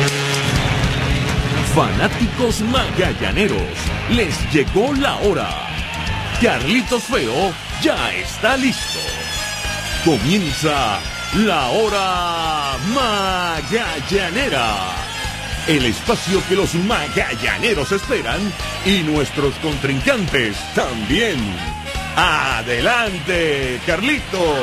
Fanáticos magallaneros, les llegó la hora. Carlitos Feo ya está listo. Comienza la hora magallanera. El espacio que los magallaneros esperan y nuestros contrincantes también. ¡Adelante, Carlitos!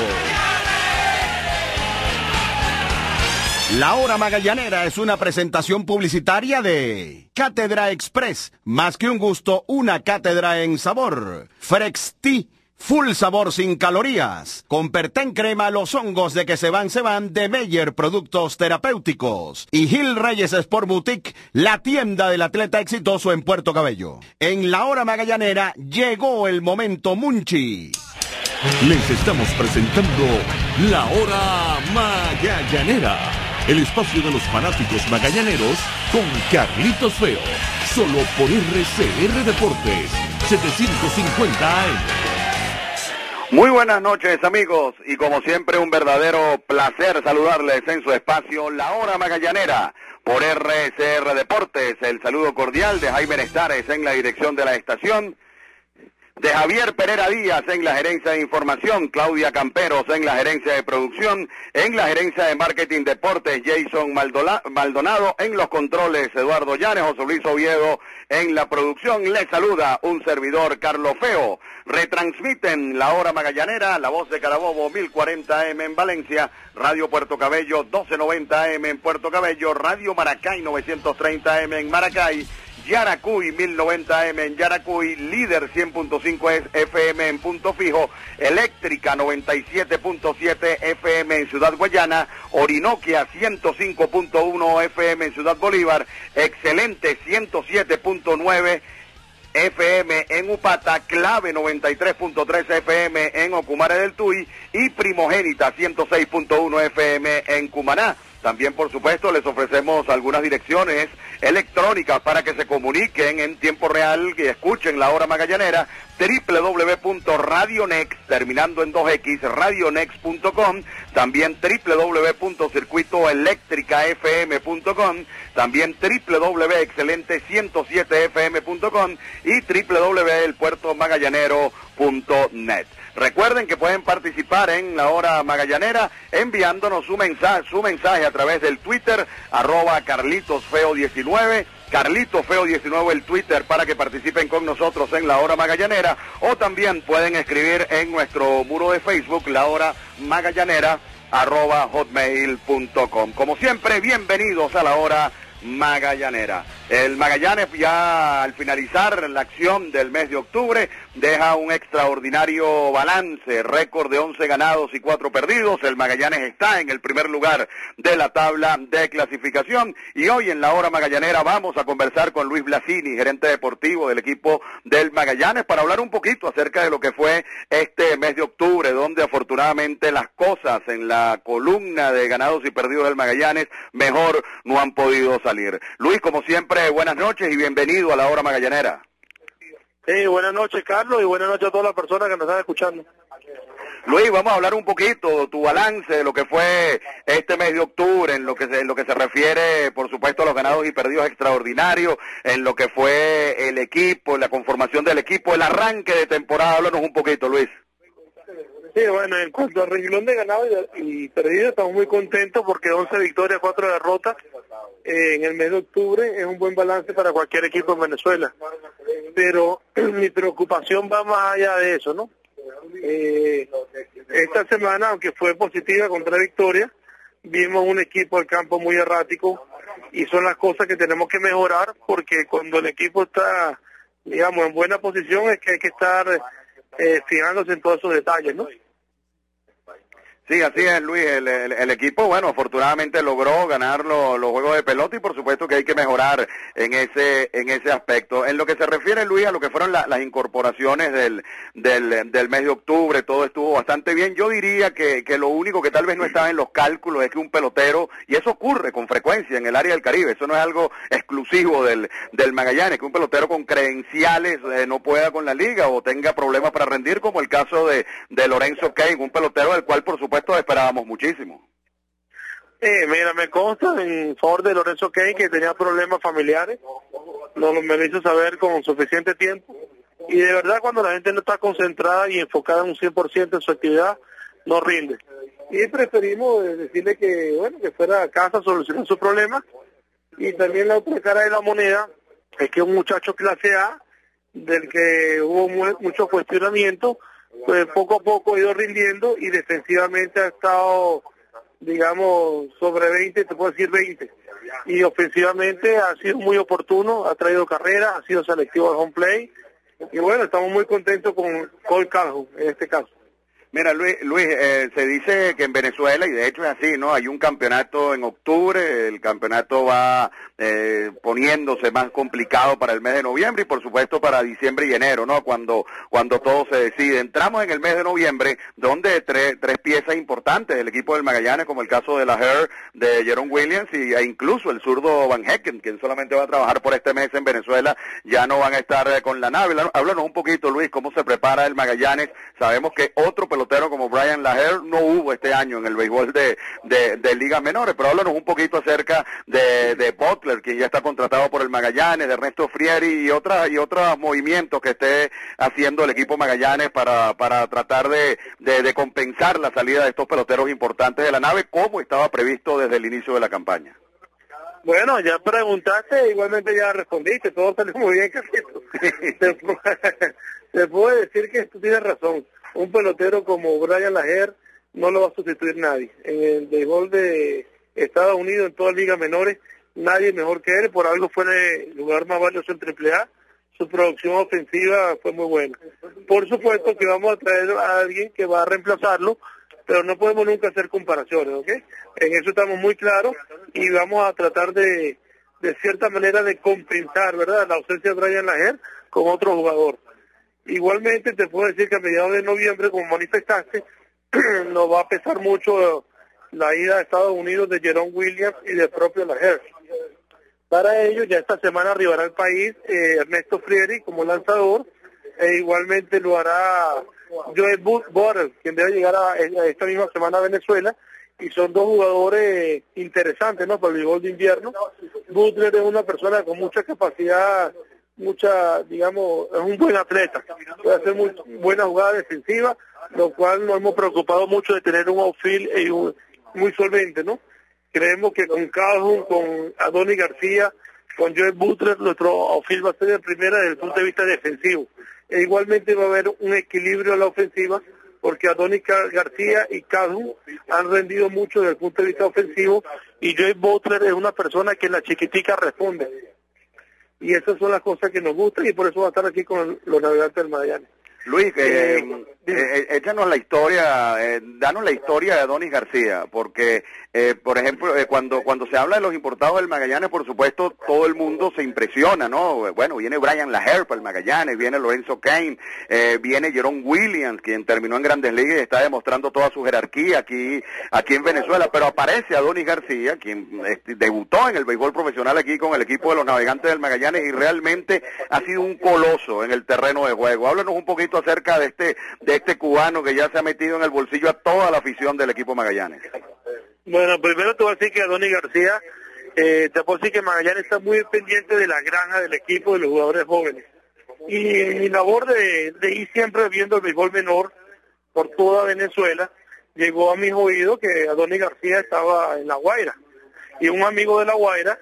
La Hora Magallanera es una presentación publicitaria de Cátedra Express. Más que un gusto, una cátedra en sabor. Frex Tea, full sabor sin calorías. Con Perten Crema, los hongos de que se van de Meyer Productos Terapéuticos. Y Gil Reyes Sport Boutique, la tienda del atleta exitoso en Puerto Cabello. En La Hora Magallanera llegó el momento Munchi. Les estamos presentando La Hora Magallanera. El espacio de los fanáticos magallaneros con Carlitos Feo. Solo por RCR Deportes, 750 AM. Muy buenas noches, amigos. Y como siempre, un verdadero placer saludarles en su espacio La Hora Magallanera por RCR Deportes. El saludo cordial de Jaime Nestares en la dirección de la estación, de Javier Pereira Díaz en la gerencia de información, Claudia Camperos en la gerencia de producción, en la gerencia de marketing deportes, Jason Maldonado en los controles, Eduardo Llanes, José Luis Oviedo en la producción. Les saluda un servidor, Carlos Feo. Retransmiten La Hora Magallanera, La Voz de Carabobo, 1040 AM en Valencia, Radio Puerto Cabello, 1290 AM en Puerto Cabello, Radio Maracay, 930 AM en Maracay, Yaracuy, 1090 AM en Yaracuy, Líder 100.5 FM en Punto Fijo, Eléctrica 97.7 FM en Ciudad Guayana, Orinoquia 105.1 FM en Ciudad Bolívar, Excelente 107.9 FM en Upata, Clave 93.3 FM en Ocumare del Tuy y Primogénita 106.1 FM en Cumaná. También, por supuesto, les ofrecemos algunas direcciones electrónicas para que se comuniquen en tiempo real y escuchen La Hora Magallanera, www.radionext, terminando en 2X, radionext.com, también www.circuitoelectricafm.com, también www.excelente107fm.com y www.elpuertomagallanero.net. Recuerden que pueden participar en La Hora Magallanera enviándonos su mensaje a través del Twitter, @CarlitosFeo19, CarlitosFeo19 el Twitter para que participen con nosotros en La Hora Magallanera, o también pueden escribir en nuestro muro de Facebook, La Hora Magallanera, @hotmail.com. Como siempre, bienvenidos a La Hora Magallanera. El Magallanes, ya al finalizar la acción del mes de octubre, deja un extraordinario balance, récord de 11 ganados y 4 perdidos. El Magallanes está en el primer lugar de la tabla de clasificación, y hoy en La Hora Magallanera vamos a conversar con Luis Blasini, gerente deportivo del equipo del Magallanes, para hablar un poquito acerca de lo que fue este mes de octubre, donde afortunadamente las cosas en la columna de ganados y perdidos del Magallanes mejor no han podido salir. Luis, como siempre, buenas noches y bienvenido a La Hora Magallanera. Buenas noches, Carlos, y buenas noches a todas las personas que nos están escuchando. Luis, vamos a hablar un poquito tu balance de lo que fue este mes de octubre, en lo que se refiere, por supuesto, a los ganados y perdidos extraordinarios, en lo que fue el equipo, la conformación del equipo, el arranque de temporada. Háblanos un poquito, Luis. Sí, bueno, en cuanto al renglón de ganados y perdidos, estamos muy contentos porque 11 victorias, 4 derrotas en el mes de octubre es un buen balance para cualquier equipo en Venezuela. Pero mi preocupación va más allá de eso, ¿no? Esta semana, aunque fue positiva con 3 victorias, vimos un equipo del campo muy errático, y son las cosas que tenemos que mejorar, porque cuando el equipo está, digamos, en buena posición es que hay que estar fijándose en todos esos detalles, ¿no? Sí, así es, Luis. El equipo, bueno, afortunadamente logró ganar los juegos de pelota, y por supuesto que hay que mejorar en ese aspecto. En lo que se refiere, Luis, a lo que fueron las incorporaciones del mes de octubre, todo estuvo bastante bien. Yo diría que lo único que tal vez no estaba en los cálculos es que un pelotero, y eso ocurre con frecuencia en el área del Caribe, eso no es algo exclusivo del Magallanes, que un pelotero con credenciales no pueda con la liga o tenga problemas para rendir, como el caso de Lorenzo Kane, un pelotero del cual por supuesto esperábamos muchísimo. Mira, me consta en favor de Lorenzo Kane que tenía problemas familiares, me lo hizo saber con suficiente tiempo, y de verdad cuando la gente no está concentrada y enfocada en un 100% en su actividad, no rinde. Y preferimos decirle que, bueno, que fuera a casa a solucionar su problema, y también la otra cara de la moneda es que un muchacho clase A, del que hubo mucho cuestionamiento, pues poco a poco ha ido rindiendo y defensivamente ha estado, digamos, sobre 20, te puedo decir 20. Y ofensivamente ha sido muy oportuno, ha traído carrera, ha sido selectivo al home play. Y bueno, estamos muy contentos con Cole Calhoun en este caso. Mira, Luis, se dice que en Venezuela, y de hecho es así, ¿no? Hay un campeonato en octubre, el campeonato va poniéndose más complicado para el mes de noviembre y por supuesto para diciembre y enero, ¿no? Cuando todo se decide. Entramos en el mes de noviembre, donde tres piezas importantes del equipo del Magallanes, como el caso de la Her, de Jerome Williams e incluso el zurdo Van Hecken, quien solamente va a trabajar por este mes en Venezuela, ya no van a estar con la nave. Háblanos un poquito, Luis, cómo se prepara el Magallanes. Sabemos que otro pelotero como Brian Laher no hubo este año en el béisbol de ligas menores, pero háblanos un poquito acerca de Butler, quien ya está contratado por el Magallanes, de Ernesto Frieri y otros movimientos que esté haciendo el equipo Magallanes para tratar de compensar la salida de estos peloteros importantes de la nave, como estaba previsto desde el inicio de la campaña. Bueno, ya preguntaste, igualmente ya respondiste, todo salió muy bien, Carlito. Te puedo decir que tú tienes razón. Un pelotero como Brian Laher no lo va a sustituir nadie. En el béisbol de Estados Unidos, en todas las ligas menores, nadie mejor que él. Por algo fue el jugador más valioso en AAA. Su producción ofensiva fue muy buena. Por supuesto que vamos a traer a alguien que va a reemplazarlo, pero no podemos nunca hacer comparaciones, ¿ok? En eso estamos muy claros y vamos a tratar de cierta manera de compensar, ¿verdad?, la ausencia de Brian Laher con otro jugador. Igualmente te puedo decir que a mediados de noviembre, como manifestaste, nos va a pesar mucho la ida a Estados Unidos de Jerome Williams y del propio Laher. Para ello, ya esta semana arribará al país Ernesto Frieri como lanzador, e igualmente lo hará Joe Butler, quien debe llegar a esta misma semana a Venezuela, y son dos jugadores interesantes, ¿no?, para el béisbol de invierno. Butler es una persona con mucha capacidad, digamos, es un buen atleta, puede hacer muy buena jugada defensiva, lo cual nos hemos preocupado mucho de tener un outfield muy solvente, ¿no? Creemos que con Calhoun, con Adonis García, con Joe Butler, nuestro outfield va a ser de primera desde el punto de vista defensivo. E igualmente va a haber un equilibrio en la ofensiva, porque Adonis García y Calhoun han rendido mucho desde el punto de vista ofensivo, y Joe Butler es una persona que en la chiquitica responde. Y esas son las cosas que nos gustan, y por eso va a estar aquí con los navegantes del Magallanes. Luis, échanos la historia, danos la historia de Adonis García, porque, por ejemplo, cuando se habla de los importados del Magallanes, por supuesto, todo el mundo se impresiona, ¿no? Bueno, viene Brian Laher para el Magallanes, viene Lorenzo Kane, viene Jerome Williams, quien terminó en Grandes Ligas y está demostrando toda su jerarquía aquí en Venezuela, pero aparece Adonis García, quien debutó en el béisbol profesional aquí con el equipo de los Navegantes del Magallanes y realmente ha sido un coloso en el terreno de juego. Háblanos un poquito acerca de este cubano que ya se ha metido en el bolsillo a toda la afición del equipo Magallanes. Bueno, primero te voy a decir que Adonis García, te puedo decir que Magallanes está muy pendiente de la granja del equipo, de los jugadores jóvenes. Y mi labor de ir siempre viendo el béisbol menor por toda Venezuela, llegó a mis oídos que Adonis García estaba en La Guaira. Y un amigo de La Guaira,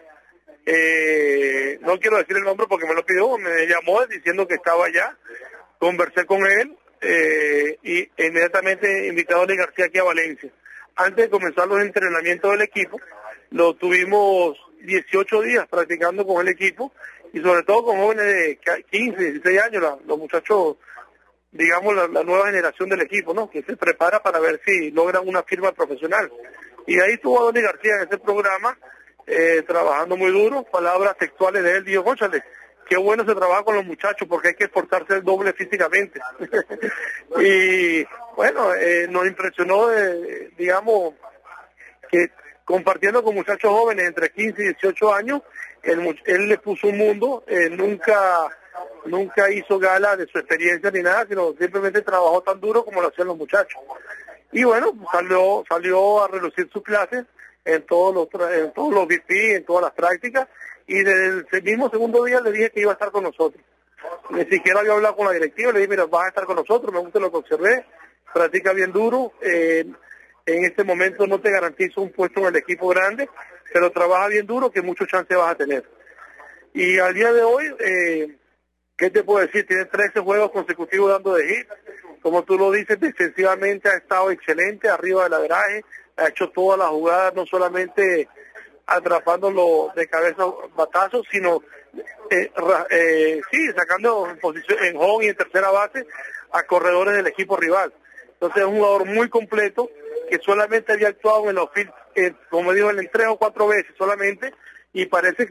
no quiero decir el nombre porque me lo pidió, me llamó diciendo que estaba allá. Conversé con él y inmediatamente invité a Adonis García aquí a Valencia. Antes de comenzar los entrenamientos del equipo, lo tuvimos 18 días practicando con el equipo y sobre todo con jóvenes de 15, 16 años, los muchachos, digamos, la nueva generación del equipo, ¿no?, que se prepara para ver si logran una firma profesional. Y ahí estuvo Adonis García en ese programa, trabajando muy duro, palabras textuales de él, dijo, cónchale, qué bueno se trabaja con los muchachos porque hay que esforzarse el doble físicamente. Y bueno, nos impresionó, digamos, que compartiendo con muchachos jóvenes entre 15 y 18 años, él le puso un mundo, nunca hizo gala de su experiencia ni nada, sino simplemente trabajó tan duro como lo hacían los muchachos. Y bueno, salió a relucir sus clases en todos los VP, en todas las prácticas, y desde el mismo segundo día le dije que iba a estar con nosotros. Ni siquiera había hablado con la directiva, le dije, mira, vas a estar con nosotros, me gusta lo que observé, practica bien duro, en este momento no te garantizo un puesto en el equipo grande, pero trabaja bien duro que muchos chances vas a tener. Y al día de hoy, ¿qué te puedo decir? Tiene 13 juegos consecutivos dando de hit, como tú lo dices, defensivamente ha estado excelente, arriba del averaje, ha hecho todas las jugadas, no solamente atrapándolo de cabeza batazos, sino sacando en posición en home y en tercera base a corredores del equipo rival. Entonces es un jugador muy completo que solamente había actuado en el outfield, como digo, en 3 o 4 veces solamente, y parece que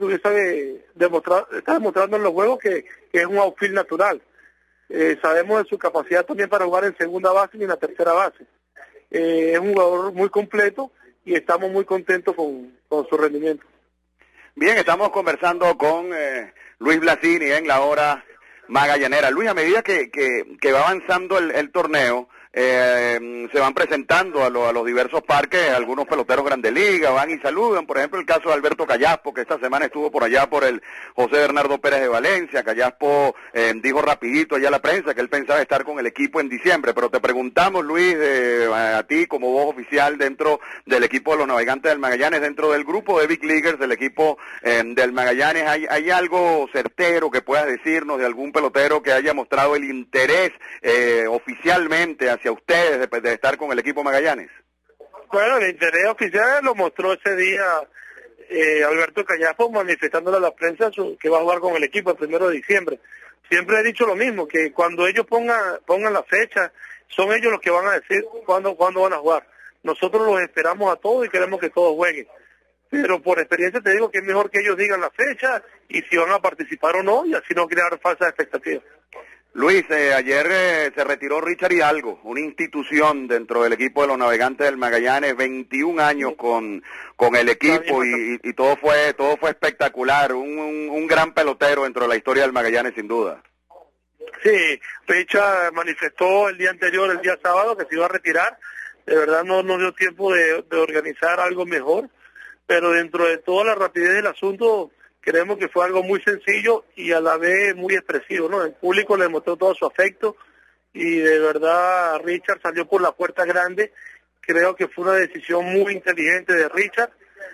está demostrando en los juegos que es un outfield natural. Sabemos de su capacidad también para jugar en segunda base y en la tercera base. Es un jugador muy completo y estamos muy contentos con su rendimiento. Bien, estamos conversando con Luis Blasini en la hora magallanera. Luis, a medida que va avanzando el torneo, se van presentando a los diversos parques algunos peloteros Grandes Ligas, van y saludan, por ejemplo el caso de Alberto Callaspo, que esta semana estuvo por allá por el José Bernardo Pérez de Valencia. Callaspo dijo rapidito allá a la prensa que él pensaba estar con el equipo en diciembre, pero te preguntamos, Luis, a ti como voz oficial dentro del equipo de los Navegantes del Magallanes, dentro del grupo de Big Leaguers del equipo del Magallanes, ¿hay algo certero que puedas decirnos de algún pelotero que haya mostrado el interés oficialmente hacia ustedes de estar con el equipo Magallanes? Bueno, el interés oficial lo mostró ese día Alberto Callaspo, manifestándole a la prensa que va a jugar con el equipo el 1 de diciembre. Siempre he dicho lo mismo, que cuando ellos pongan la fecha, son ellos los que van a decir cuándo van a jugar. Nosotros los esperamos a todos y queremos que todos jueguen. Pero por experiencia te digo que es mejor que ellos digan la fecha y si van a participar o no, y así no crear falsas expectativas. Luis, ayer se retiró Richard Hidalgo, una institución dentro del equipo de los Navegantes del Magallanes, 21 años con el equipo y todo fue espectacular, un gran pelotero dentro de la historia del Magallanes sin duda. Sí, Richard manifestó el día anterior, el día sábado, que se iba a retirar. De verdad no dio tiempo de organizar algo mejor, pero dentro de toda la rapidez del asunto, creemos que fue algo muy sencillo y a la vez muy expresivo, ¿no? El público le demostró todo su afecto y de verdad Richard salió por la puerta grande. Creo que fue una decisión muy inteligente de Richard,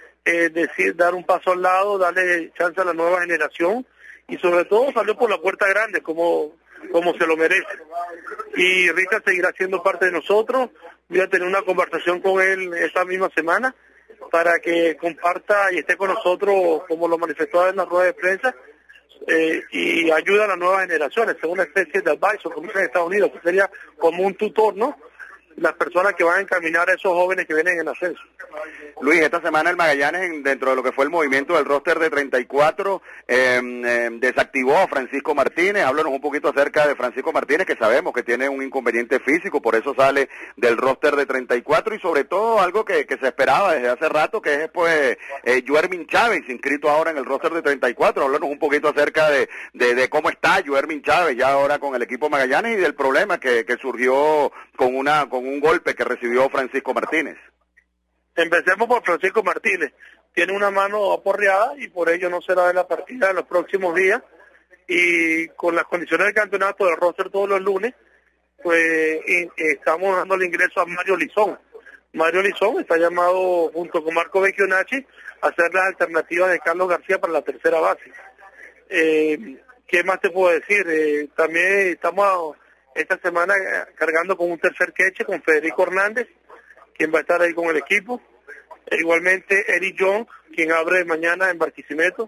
dar un paso al lado, darle chance a la nueva generación y sobre todo salió por la puerta grande como se lo merece. Y Richard seguirá siendo parte de nosotros. Voy a tener una conversación con él esta misma semana para que comparta y esté con nosotros, como lo manifestó en la rueda de prensa, y ayuda a las nuevas generaciones, es una especie de advisor, como dicen en Estados Unidos, que sería como un tutor, ¿no? Las personas que van a encaminar a esos jóvenes que vienen en ascenso. Luis, esta semana el Magallanes, dentro de lo que fue el movimiento del roster de 34, desactivó a Francisco Martínez. Háblanos un poquito acerca de Francisco Martínez, que sabemos que tiene un inconveniente físico, por eso sale del roster de 34, y sobre todo algo que se esperaba desde hace rato, que es pues Yuermin Chávez, inscrito ahora en el roster de 34. Háblanos un poquito acerca de cómo está Yuermin Chávez ya ahora con el equipo Magallanes y del problema que surgió con un golpe que recibió Francisco Martínez. Empecemos por Francisco Martínez. Tiene una mano aporreada y por ello no será de la partida en los próximos días. Y con las condiciones del campeonato del roster todos los lunes, pues estamos dando el ingreso a Mario Lizón. Mario Lizón está llamado junto con Marco Vecchionacci a hacer las alternativas de Carlos García para la tercera base. ¿Qué más te puedo decir? También estamos esta semana cargando con un tercer queche con Federico Hernández, quien va a estar ahí con el equipo. Igualmente Eric Young, quien abre mañana en Barquisimeto.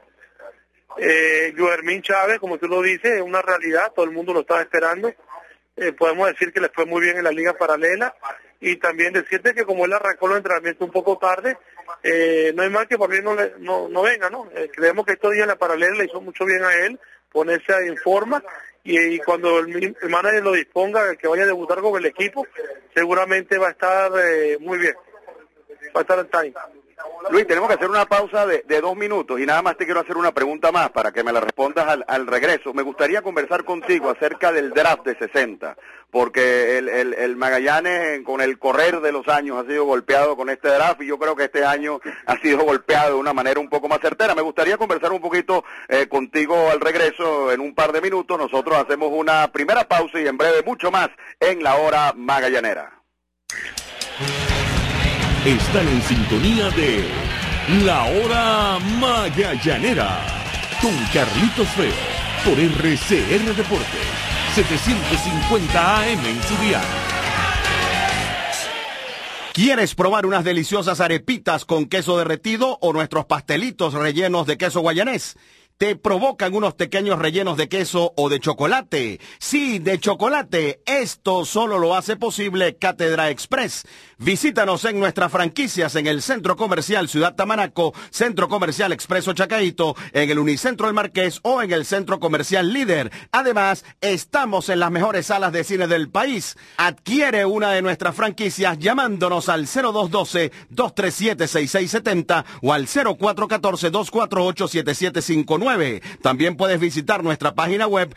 Yuermin Chávez, como tú lo dices, es una realidad, todo el mundo lo estaba esperando. Podemos decir que le fue muy bien en la liga paralela y también decirte que como él arrancó los entrenamientos un poco tarde, no hay mal que por bien no venga, ¿no? Creemos que estos días en la paralela le hizo mucho bien a él ponerse en forma y cuando el manager lo disponga, que vaya a debutar con el equipo, seguramente va a estar muy bien, va a estar en time. Luis, tenemos que hacer una pausa de 2 minutos y nada más te quiero hacer una pregunta más para que me la respondas al regreso. Me gustaría conversar contigo acerca del draft de 60, porque el Magallanes con el correr de los años ha sido golpeado con este draft y yo creo que este año ha sido golpeado de una manera un poco más certera. Me gustaría conversar un poquito contigo al regreso en un par de minutos. Nosotros hacemos una primera pausa y en breve mucho más en la hora magallanera. Están en sintonía de La Hora Magallanera con Carlitos Feo por RCR Deportes 750 AM en su dial. ¿Quieres probar unas deliciosas arepitas con queso derretido o nuestros pastelitos rellenos de queso guayanés? ¿Te provocan unos pequeños rellenos de queso o de chocolate? Sí, de chocolate. Esto solo lo hace posible Cátedra Express. Visítanos en nuestras franquicias en el Centro Comercial Ciudad Tamanaco, Centro Comercial Expreso Chacaito, en el Unicentro El Marqués o en el Centro Comercial Líder. Además, estamos en las mejores salas de cine del país. Adquiere una de nuestras franquicias llamándonos al 0212-237-6670 o al 0414-248-7759. También puedes visitar nuestra página web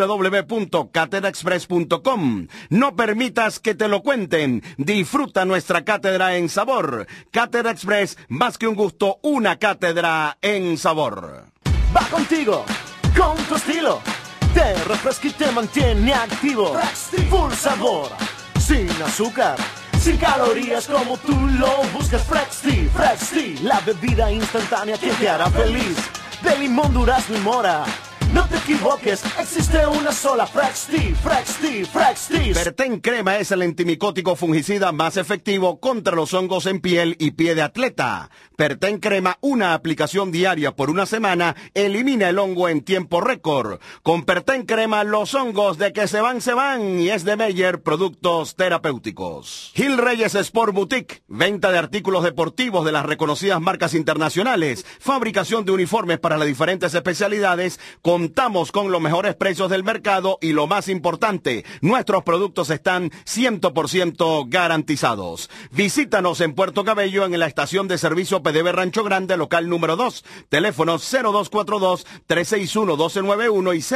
www.catedraexpress.com. No permitas que te lo cuenten. Disfruta nuestra cátedra en sabor. Cátedra Express, más que un gusto, una cátedra en sabor. Va contigo, con tu estilo. Te refresca y te mantiene activo. Full sabor, sin azúcar, sin calorías como tú lo buscas. Fresh Tea, la bebida instantánea que te hará feliz. De limón, durazno y mora. No te equivoques, existe una sola Fresh Tea. Perten Crema es el antimicótico fungicida más efectivo contra los hongos en piel y pie de atleta. Perten Crema, una aplicación diaria por una semana, elimina el hongo en tiempo récord. Con Perten Crema, los hongos de que se van, y es de Meyer Productos Terapéuticos. Gil Reyes Sport Boutique, venta de artículos deportivos de las reconocidas marcas internacionales, fabricación de uniformes para las diferentes especialidades. Contamos con los mejores precios del mercado y lo más importante, nuestros productos están 100% garantizados. Visítanos en Puerto Cabello en la estación de servicio PDV Rancho Grande, local número 2. Teléfonos 0242-361-1291 y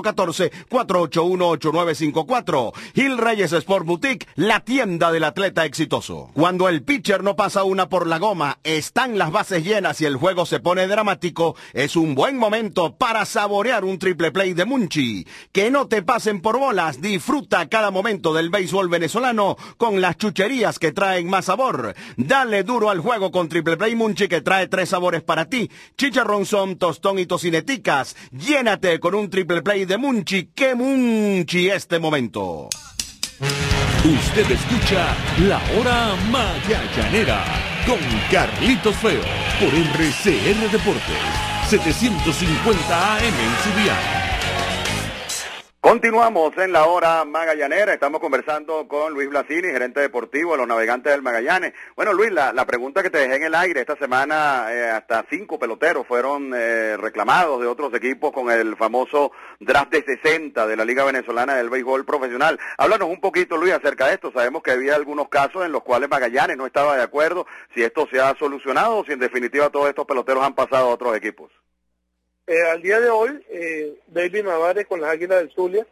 0414-481-8954. Gil Reyes Sport Boutique, la tienda del atleta exitoso. Cuando el pitcher no pasa una por la goma, están las bases llenas y el juego se pone dramático, es un buen momento para saborear un triple play de Munchi. Que no te pasen por bolas, disfruta cada momento del béisbol venezolano con las chucherías que traen más sabor. Dale duro al juego con triple play Munchi que trae 3 sabores para ti: chicharrón son, tostón y tocineticas. Llénate con un triple play de Munchi. ¡Qué Munchi este momento! Usted escucha La Hora Magallanera con Carlitos Feo por RCR Deportes 750 AM en su dial. Continuamos en la hora magallanera, estamos conversando con Luis Blasini, gerente deportivo de los Navegantes del Magallanes. Bueno, Luis, la pregunta que te dejé en el aire, esta semana hasta 5 peloteros fueron reclamados de otros equipos con el famoso draft de 60 de la Liga Venezolana del Béisbol Profesional. Háblanos un poquito, Luis, acerca de esto. Sabemos que había algunos casos en los cuales Magallanes no estaba de acuerdo, si esto se ha solucionado o si en definitiva todos estos peloteros han pasado a otros equipos. Al día de hoy, David Mavares con las Águilas del Zulia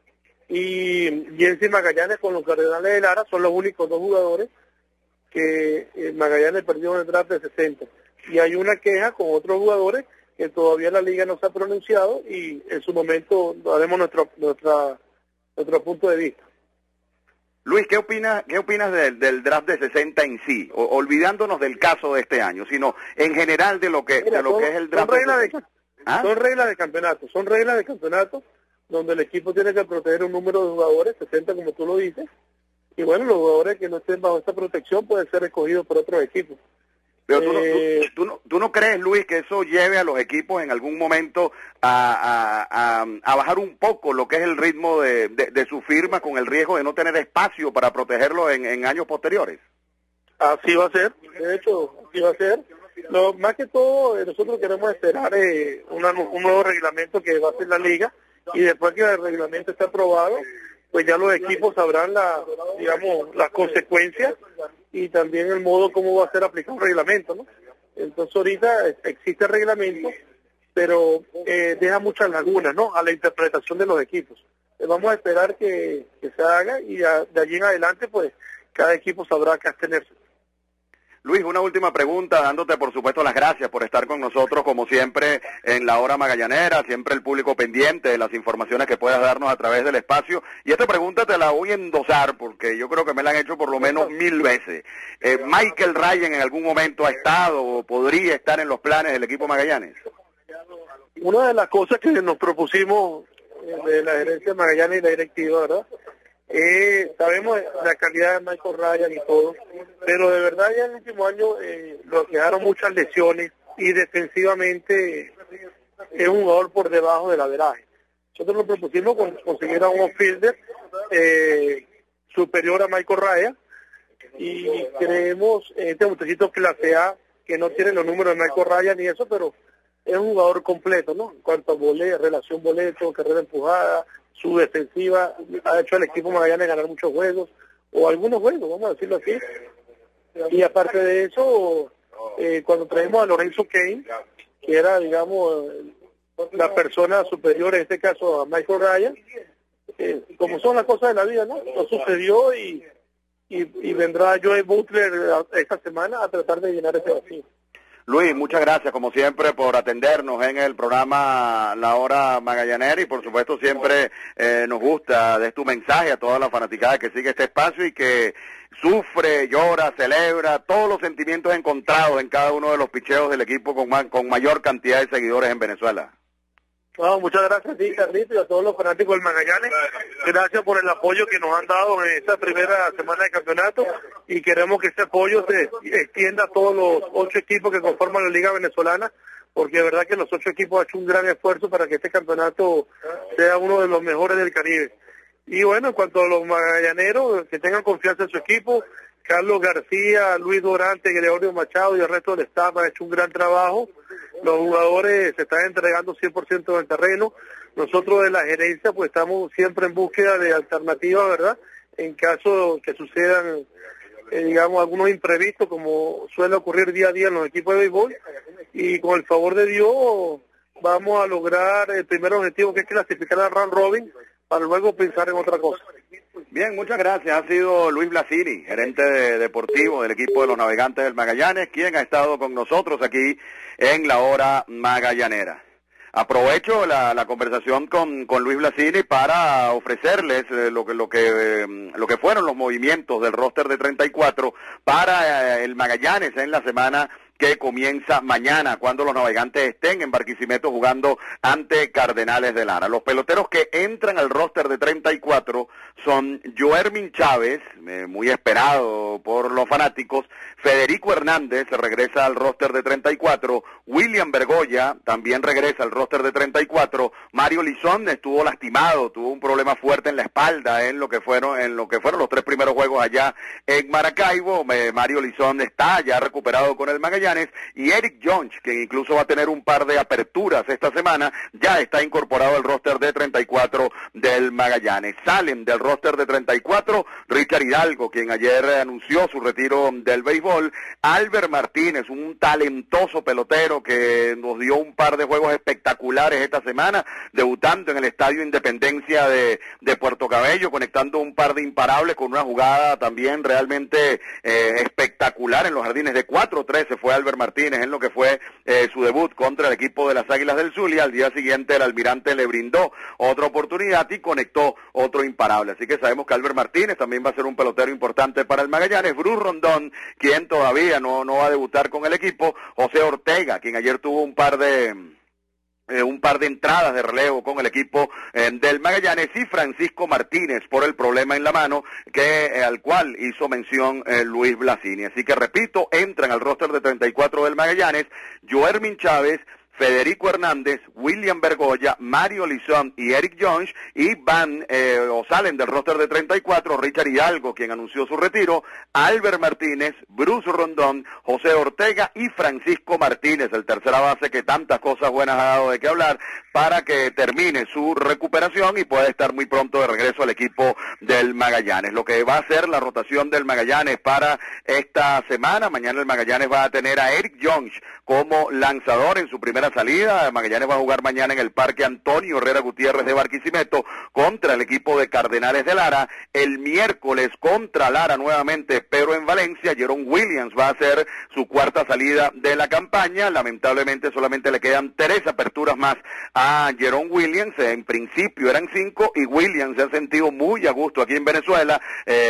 y Jensi Magallanes con los Cardenales de Lara son los únicos 2 jugadores que Magallanes perdió en el draft de 60. Y hay una queja con otros jugadores que todavía la liga no se ha pronunciado y en su momento daremos nuestro punto de vista. Luis, ¿qué opinas del draft de 60 en sí? Olvidándonos del caso de este año, sino en general de lo que es el draft de 60. Son reglas de campeonato donde el equipo tiene que proteger un número de jugadores, 60 como tú lo dices, y bueno, los jugadores que no estén bajo esta protección pueden ser escogidos por otros equipos. Pero ¿tú no crees, Luis, que eso lleve a los equipos en algún momento a bajar un poco lo que es el ritmo de su firma con el riesgo de no tener espacio para protegerlo en años posteriores? Así va a ser, de hecho, así va a ser. Más que todo, nosotros queremos esperar un nuevo reglamento que va a hacer la liga, y después que el reglamento esté aprobado, pues ya los equipos sabrán las consecuencias y también el modo cómo va a ser aplicado el reglamento, ¿no? Entonces ahorita existe el reglamento, pero deja muchas lagunas, ¿no?, a la interpretación de los equipos. Vamos a esperar que se haga y de allí en adelante, pues, cada equipo sabrá qué abstenerse. Luis, una última pregunta, dándote por supuesto las gracias por estar con nosotros como siempre en la hora magallanera, siempre el público pendiente de las informaciones que puedas darnos a través del espacio. Y esta pregunta te la voy a endosar porque yo creo que me la han hecho por lo menos 1000 veces. ¿Michael Ryan en algún momento ha estado o podría estar en los planes del equipo Magallanes? Una de las cosas que nos propusimos de la gerencia de Magallanes y la directiva, ¿verdad? Sabemos la calidad de Michael Ryan y todo, pero de verdad ya en el último año lo quedaron muchas lesiones y defensivamente es un jugador por debajo del averaje. Nosotros nos propusimos conseguir a un outfielder superior a Michael Ryan y creemos este muchachito clase A que no tiene los números de Michael Ryan y eso, pero es un jugador completo, ¿no? En cuanto a relación boleto, carrera empujada, su defensiva, ha hecho al equipo Magallanes ganar muchos juegos, o algunos juegos, vamos a decirlo así. Y aparte de eso, cuando traemos a Lorenzo Kane, que era, digamos, la persona superior, en este caso a Michael Ryan, como son las cosas de la vida, ¿no? Lo sucedió y vendrá Joey Butler esta semana a tratar de llenar ese vacío. Luis, muchas gracias como siempre por atendernos en el programa La Hora Magallanera y por supuesto siempre nos gusta de tu mensaje a toda la fanaticada que sigue este espacio y que sufre, llora, celebra, todos los sentimientos encontrados en cada uno de los picheos del equipo con mayor cantidad de seguidores en Venezuela. No, muchas gracias a ti, Carlito, y a todos los fanáticos del Magallanes. Gracias por el apoyo que nos han dado en esta primera semana de campeonato y queremos que ese apoyo se extienda a todos los 8 equipos que conforman la Liga Venezolana, porque de verdad que los 8 equipos han hecho un gran esfuerzo para que este campeonato sea uno de los mejores del Caribe. Y bueno, en cuanto a los magallaneros, que tengan confianza en su equipo, Carlos García, Luis Durante, Gregorio Machado y el resto del staff han hecho un gran trabajo. Los jugadores se están entregando 100% del terreno. Nosotros de la gerencia pues estamos siempre en búsqueda de alternativas, ¿verdad? En caso que sucedan, digamos, algunos imprevistos, como suele ocurrir día a día en los equipos de béisbol. Y con el favor de Dios vamos a lograr el primer objetivo, que es clasificar al round robin, para luego pensar en otra cosa. Bien, muchas gracias. Ha sido Luis Blasini, gerente deportivo del equipo de los Navegantes del Magallanes, quien ha estado con nosotros aquí en la Hora Magallanera. Aprovecho la conversación con Luis Blasini para ofrecerles lo que fueron los movimientos del roster de 34 para el Magallanes en la semana que comienza mañana, cuando los Navegantes estén en Barquisimeto jugando ante Cardenales de Lara. Los peloteros que entran al roster de 34 son Joermin Chávez, muy esperado por los fanáticos, Federico Hernández regresa al roster de 34, William Bergoya también regresa al roster de 34, Mario Lizón estuvo lastimado, tuvo un problema fuerte en la espalda en lo que fueron los 3 primeros juegos allá en Maracaibo. Mario Lizón está ya recuperado con el Magallanes, y Eric Jones, quien incluso va a tener un par de aperturas esta semana, ya está incorporado al roster de 34 del Magallanes. Salen del roster de 34 Richard Hidalgo, quien ayer anunció su retiro del béisbol, Albert Martínez, un talentoso pelotero que nos dio un par de juegos espectaculares esta semana, debutando en el Estadio Independencia de Puerto Cabello, conectando un par de imparables con una jugada también realmente espectacular en los jardines de 4-3. Se fue Albert Martínez en lo que fue su debut contra el equipo de las Águilas del Zulia. Al día siguiente el Almirante le brindó otra oportunidad y conectó otro imparable. Así que sabemos que Albert Martínez también va a ser un pelotero importante para el Magallanes. Bruce Rondón, quien todavía no va a debutar con el equipo. José Ortega, quien ayer tuvo un par de entradas de relevo con el equipo del Magallanes, y Francisco Martínez por el problema en la mano al cual hizo mención Luis Blasini. Así que repito, entran al roster de 34 del Magallanes Joermin Chávez, Federico Hernández, William Bergoya, Mario Lizón y Eric Jones, y salen del roster de 34 Richard Hidalgo, quien anunció su retiro, Albert Martínez, Bruce Rondón, José Ortega y Francisco Martínez, el tercera base que tantas cosas buenas ha dado de qué hablar, para que termine su recuperación y pueda estar muy pronto de regreso al equipo del Magallanes. Lo que va a ser la rotación del Magallanes para esta semana: mañana el Magallanes va a tener a Eric Jones como lanzador en su primera salida. El Magallanes va a jugar mañana en el Parque Antonio Herrera Gutiérrez de Barquisimeto contra el equipo de Cardenales de Lara. El miércoles contra Lara nuevamente, pero en Valencia. Jerome Williams va a hacer su cuarta salida de la campaña. Lamentablemente solamente le quedan 3 aperturas más a Jerome Williams. En principio eran 5 y Williams se ha sentido muy a gusto aquí en Venezuela.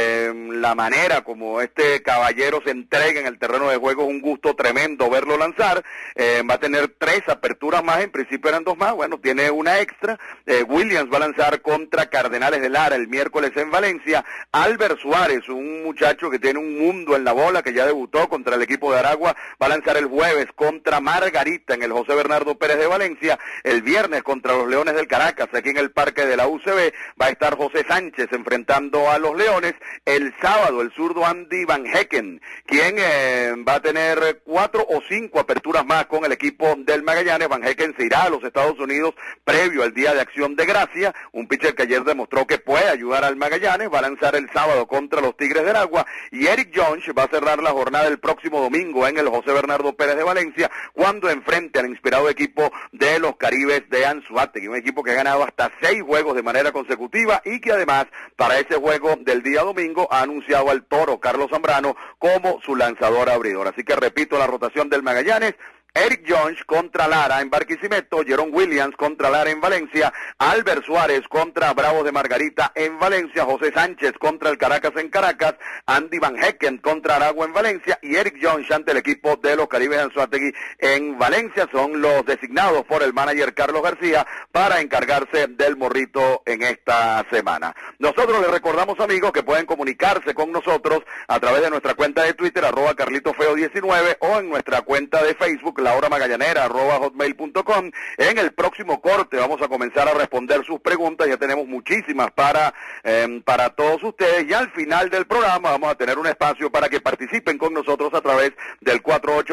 La manera como este caballero se entrega en el terreno de juego es un gusto tremendo verlo lanzar. Va a tener 3 aperturas más, en principio eran 2 más, bueno, tiene una extra. Williams va a lanzar contra Cardenales de Lara el miércoles en Valencia. Albert Suárez, un muchacho que tiene un mundo en la bola, que ya debutó contra el equipo de Aragua, va a lanzar el jueves contra Margarita en el José Bernardo Pérez de Valencia. El viernes contra los Leones del Caracas, aquí en el Parque de la UCB, va a estar José Sánchez enfrentando a los Leones. El sábado, el zurdo Andy Van Hecken, quien va a tener 4 o 5 aperturas más con el equipo del Magallanes. Van Hecken se irá a los Estados Unidos previo al Día de Acción de Gracia, un pitcher que ayer demostró que puede ayudar al Magallanes. Va a lanzar el sábado contra los Tigres de Aragua, y Eric Jones va a cerrar la jornada el próximo domingo en el José Bernardo Pérez de Valencia, cuando enfrente al inspirado equipo de los Caribes de Anzoátegui, un equipo que ha ganado hasta 6 juegos de manera consecutiva y que además para ese juego del día domingo ha anunciado al Toro Carlos Zambrano como su lanzador abridor. Así que repito la rotación del Magallanes: Eric Jones contra Lara en Barquisimeto, Jerome Williams contra Lara en Valencia, Albert Suárez contra Bravos de Margarita en Valencia, José Sánchez contra el Caracas en Caracas, Andy Van Hecken contra Aragua en Valencia y Eric Jones ante el equipo de los Caribes de Anzoátegui en Valencia. Son los designados por el manager Carlos García para encargarse del morrito en esta semana. Nosotros les recordamos, amigos, que pueden comunicarse con nosotros a través de nuestra cuenta de Twitter, @CarlitoFeo19, o en nuestra cuenta de Facebook, La Hora Magallanera, @hotmail.com. En el próximo corte vamos a comenzar a responder sus preguntas. Ya tenemos muchísimas para todos ustedes, y al final del programa vamos a tener un espacio para que participen con nosotros a través del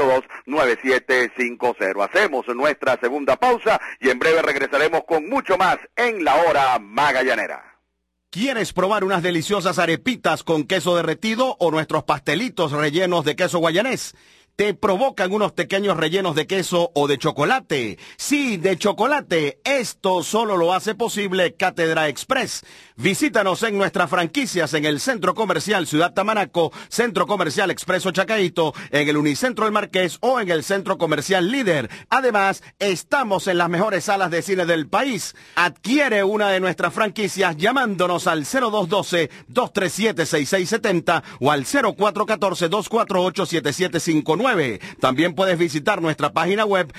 482-9750. Hacemos nuestra segunda pausa y en breve regresaremos con mucho más en La Hora Magallanera. ¿Quieres probar unas deliciosas arepitas con queso derretido o nuestros pastelitos rellenos de queso guayanés? ¿Te provocan unos pequeños rellenos de queso o de chocolate? Sí, de chocolate. Esto solo lo hace posible Cátedra Express. Visítanos en nuestras franquicias en el Centro Comercial Ciudad Tamanaco, Centro Comercial Expreso Chacaito, en el Unicentro El Marqués o en el Centro Comercial Líder. Además, estamos en las mejores salas de cine del país. Adquiere una de nuestras franquicias llamándonos al 0212-237-6670 o al 0414-248-7759. También puedes visitar nuestra página web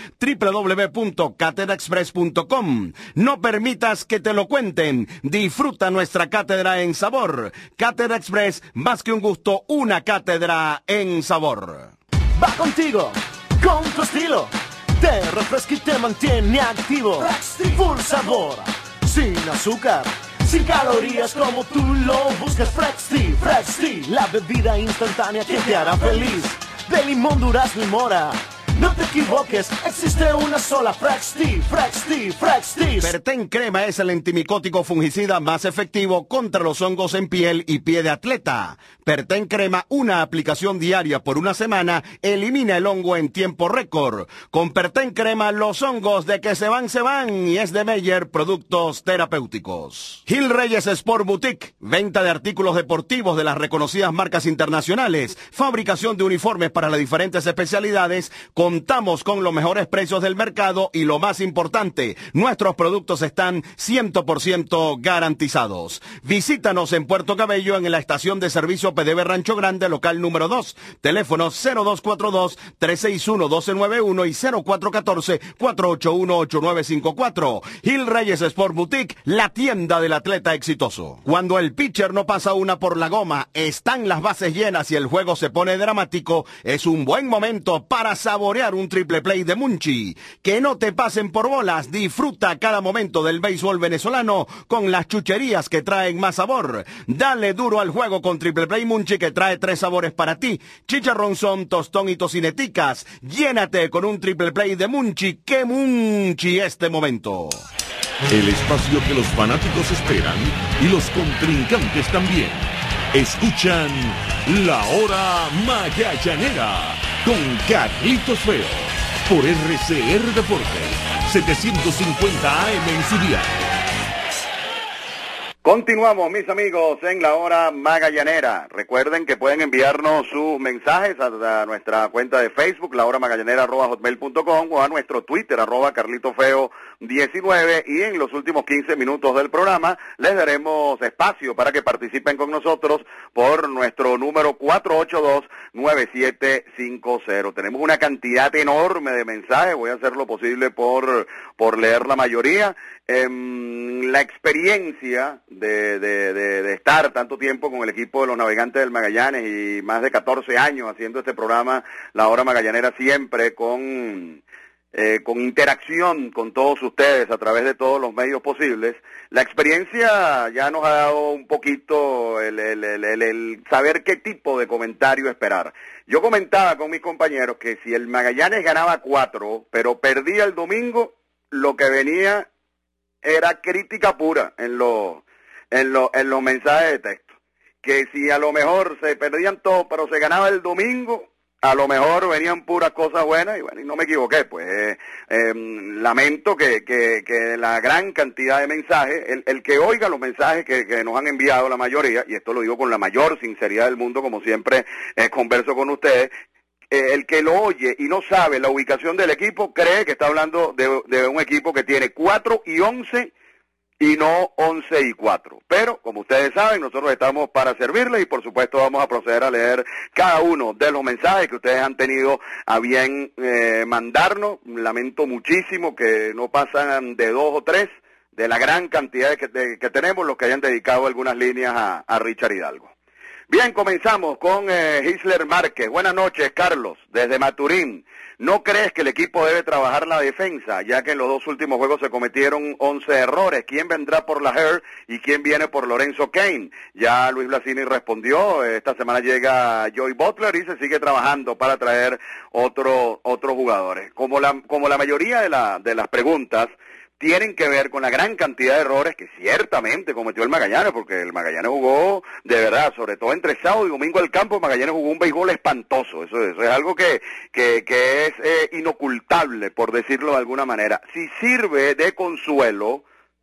www.catedraexpress.com. No permitas que te lo cuenten. Disfruta nuestra cátedra en sabor. Cátedra Express, más que un gusto, una cátedra en sabor. Va contigo, con tu estilo. Te refresca y te mantiene activo. Full sabor, sin azúcar, sin calorías como tú lo buscas. Fresh Tea, la bebida instantánea que te hará feliz. De limón, durazno y mora. No te equivoques, existe una sola Fresh Tea. Perten Crema es el antimicótico fungicida más efectivo contra los hongos en piel y pie de atleta. Perten Crema, una aplicación diaria por una semana, elimina el hongo en tiempo récord. Con Perten Crema, los hongos de que se van, y es de Meyer Productos Terapéuticos. Gil Reyes Sport Boutique, venta de artículos deportivos de las reconocidas marcas internacionales, fabricación de uniformes para las diferentes especialidades. Contamos con los mejores precios del mercado y lo más importante, nuestros productos están 100% garantizados. Visítanos en Puerto Cabello en la estación de servicio PDV Rancho Grande, local número 2. Teléfono 0242-361-1291 y 0414-481-8954. Gil Reyes Sport Boutique, la tienda del atleta exitoso. Cuando el pitcher no pasa una por la goma, están las bases llenas y el juego se pone dramático, es un buen momento para saborear saborear un triple play de Munchi. Que no te pasen por bolas, disfruta cada momento del béisbol venezolano con las chucherías que traen más sabor. Dale duro al juego con triple play Munchi, que trae 3 sabores para ti: chicharrón son, tostón y tocineticas. Llénate con un triple play de Munchi. ¡Qué Munchi este momento! El espacio que los fanáticos esperan y los contrincantes también. Escuchan La Hora Magallanera con Carlitos Feo por RCR Deportes 750 AM en su día. Continuamos, mis amigos, en La Hora Magallanera. Recuerden que pueden enviarnos sus mensajes a nuestra cuenta de Facebook, lahoramagallanera@hotmail.com, o a nuestro Twitter, @carlitofeo19, y en los últimos 15 minutos del programa les daremos espacio para que participen con nosotros por nuestro número 482-9750. Tenemos una cantidad enorme de mensajes, voy a hacer lo posible por leer la mayoría. La experiencia de estar tanto tiempo con el equipo de los Navegantes del Magallanes y más de 14 años haciendo este programa, La Hora Magallanera, siempre con interacción con todos ustedes a través de todos los medios posibles, la experiencia ya nos ha dado un poquito el saber qué tipo de comentario esperar. Yo comentaba con mis compañeros que si el Magallanes ganaba 4, pero perdía el domingo, lo que venía era crítica pura en los mensajes de texto. Que si a lo mejor se perdían todos, pero se ganaba el domingo, a lo mejor venían puras cosas buenas, y bueno, y no me equivoqué, pues lamento que la gran cantidad de mensajes, el que oiga los mensajes que nos han enviado la mayoría, y esto lo digo con la mayor sinceridad del mundo, como siempre converso con ustedes, el que lo oye y no sabe la ubicación del equipo, cree que está hablando de un equipo que tiene 4-11 y no 11-4. Pero, como ustedes saben, nosotros estamos para servirles y por supuesto vamos a proceder a leer cada uno de los mensajes que ustedes han tenido a bien mandarnos. Lamento muchísimo que no pasan de 2 o 3 de la gran cantidad que tenemos los que hayan dedicado algunas líneas a Richard Hidalgo. Bien, comenzamos con Gisler Márquez. Buenas noches, Carlos, desde Maturín. ¿No crees que el equipo debe trabajar la defensa, ya que en los 2 últimos juegos se cometieron 11 errores? ¿Quién vendrá por la Laher y quién viene por Lorenzo Cain? Ya Luis Blasini respondió, esta semana llega Joey Butler y se sigue trabajando para traer otros jugadores. Como la mayoría de las preguntas tienen que ver con la gran cantidad de errores que ciertamente cometió el Magallanes, porque el Magallanes jugó de verdad, sobre todo entre sábado y domingo al campo, el Magallanes jugó un béisbol espantoso. Eso es algo que es inocultable, por decirlo de alguna manera. Si sirve de consuelo,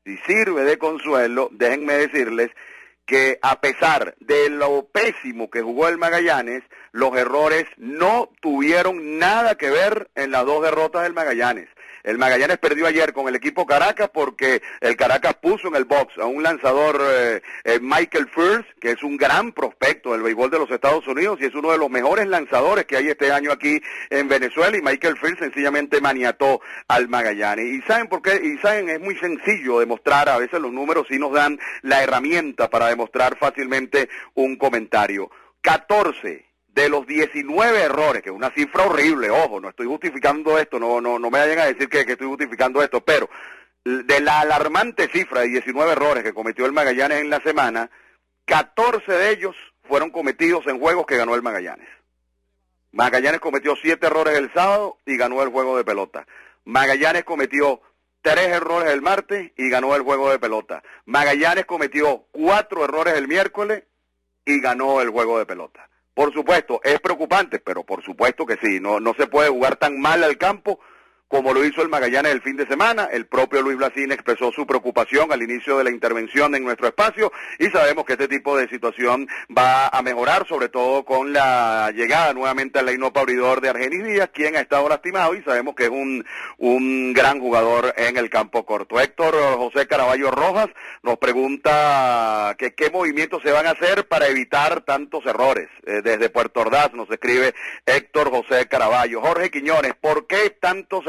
déjenme decirles que a pesar de lo pésimo que jugó el Magallanes, los errores no tuvieron nada que ver en las 2 derrotas del Magallanes. El Magallanes perdió ayer con el equipo Caracas porque el Caracas puso en el box a un lanzador, Michael First, que es un gran prospecto del béisbol de los Estados Unidos y es uno de los mejores lanzadores que hay este año aquí en Venezuela, y Michael First sencillamente maniató al Magallanes. ¿Y saben por qué? Y saben, es muy sencillo demostrar, a veces los números sí nos dan la herramienta para demostrar fácilmente un comentario. 14 de los 19 errores, que es una cifra horrible, ojo, no estoy justificando esto, no me vayan a decir que estoy justificando esto, pero de la alarmante cifra de 19 errores que cometió el Magallanes en la semana, 14 de ellos fueron cometidos en juegos que ganó el Magallanes. Magallanes cometió 7 errores el sábado y ganó el juego de pelota. Magallanes cometió 3 errores el martes y ganó el juego de pelota. Magallanes cometió 4 errores el miércoles y ganó el juego de pelota. Por supuesto, es preocupante, pero por supuesto que sí, no se puede jugar tan mal al campo como lo hizo el Magallanes el fin de semana. El propio Luis Blasini expresó su preocupación al inicio de la intervención en nuestro espacio y sabemos que este tipo de situación va a mejorar, sobre todo con la llegada nuevamente al line-up abridor de Argenis Díaz, quien ha estado lastimado y sabemos que es un gran jugador en el campo corto. Héctor José Caraballo Rojas nos pregunta que qué movimientos se van a hacer para evitar tantos errores. Desde Puerto Ordaz nos escribe Héctor José Caraballo. Jorge Quiñones, ¿por qué tantos errores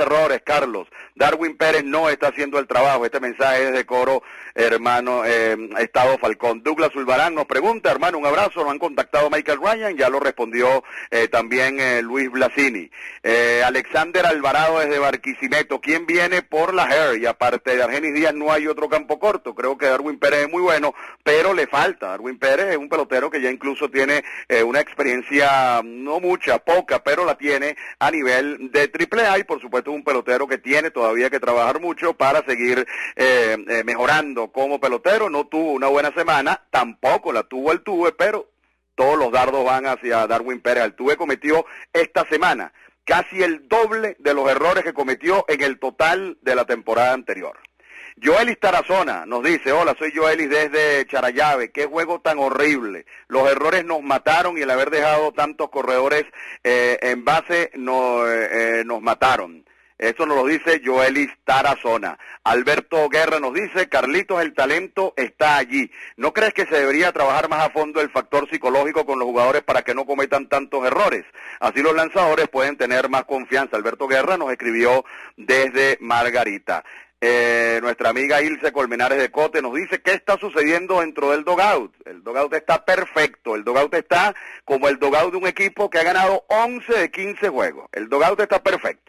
errores, Carlos. Darwin Pérez no está haciendo el trabajo. Este mensaje es de Coro, hermano, Estado Falcón. Douglas Ulvarán nos pregunta, hermano, un abrazo, nos han contactado Michael Ryan, ya lo respondió también Luis Blasini. Alexander Alvarado desde Barquisimeto, ¿quién viene por la Hair? Y aparte de Argenis Díaz no hay otro campo corto. Creo que Darwin Pérez es muy bueno, pero le falta. Darwin Pérez es un pelotero que ya incluso tiene una experiencia, no mucha, poca, pero la tiene a nivel de AAA, y por supuesto es un pelotero que tiene todavía que trabajar mucho para seguir mejorando como pelotero. No tuvo una buena semana, tampoco la tuvo Altuve, pero todos los dardos van hacia Darwin Pérez. Altuve cometió esta semana casi el doble de los errores que cometió en el total de la temporada anterior. Joelis Tarazona nos dice, hola, soy Joelis desde Charallave, qué juego tan horrible, los errores nos mataron y el haber dejado tantos corredores en base nos mataron. Eso nos lo dice Joelis Tarazona. Alberto Guerra nos dice, Carlitos, el talento está allí. ¿No crees que se debería trabajar más a fondo el factor psicológico con los jugadores para que no cometan tantos errores? Así los lanzadores pueden tener más confianza. Alberto Guerra nos escribió desde Margarita. Nuestra amiga Ilse Colmenares de Cote nos dice, ¿qué está sucediendo dentro del dugout? El dugout está perfecto, el dugout está como el dugout de un equipo que ha ganado 11 de 15 juegos. El dugout está perfecto.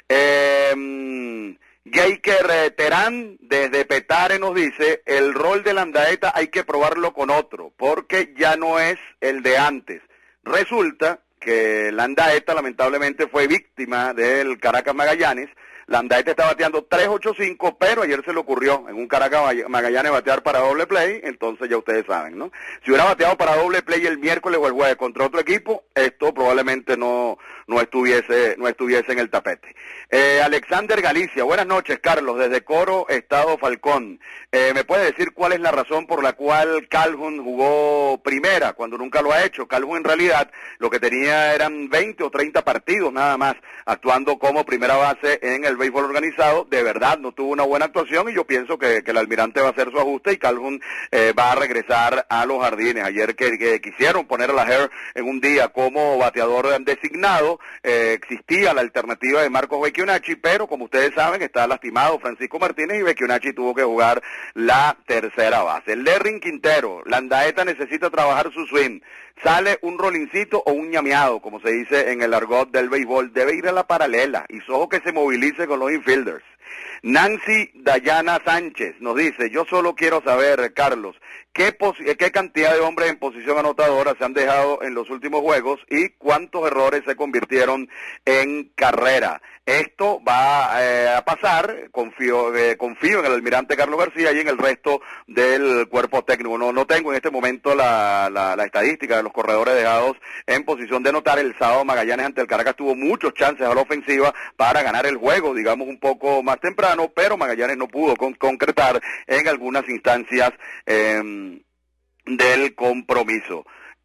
Geiker Terán desde Petare nos dice, el rol de Landaeta hay que probarlo con otro, porque ya no es el de antes. Resulta que Landaeta lamentablemente fue víctima del Caracas Magallanes. Landaeta está bateando 3.85, pero ayer se le ocurrió en un Caracas Magallanes batear para doble play, entonces ya ustedes saben, ¿no? Si hubiera bateado para doble play el miércoles o el jueves contra otro equipo, esto probablemente no estuviese en el tapete. Alexander Galicia, buenas noches, Carlos, desde Coro, Estado Falcón. ¿Me puede decir cuál es la razón por la cual Calhoun jugó primera cuando nunca lo ha hecho? Calhoun en realidad lo que tenía eran 20 o 30 partidos nada más actuando como primera base en el béisbol organizado. De verdad no tuvo una buena actuación y yo pienso que el Almirante va a hacer su ajuste y Calhoun va a regresar a los jardines. Ayer que quisieron poner a la Hair en un día como bateador designado, existía la alternativa de Marcos Vecchionacci, pero como ustedes saben está lastimado Francisco Martínez y Vecchionacci tuvo que jugar la tercera base. Lerrin Quintero, Landaeta necesita trabajar su swing. Sale un rolincito o un ñameado, como se dice en el argot del béisbol, debe ir a la paralela y ojo que se movilice con los infielders. Nancy Dayana Sánchez nos dice, yo solo quiero saber, Carlos, ¿qué cantidad de hombres en posición anotadora se han dejado en los últimos juegos y cuántos errores se convirtieron en carrera? Esto va a pasar, confío en el Almirante Carlos García y en el resto del cuerpo técnico. No tengo en este momento la estadística de los corredores dejados en posición de anotar. El sábado Magallanes ante el Caracas tuvo muchos chances a la ofensiva para ganar el juego, digamos un poco más temprano, pero Magallanes no pudo concretar en algunas instancias del compromiso.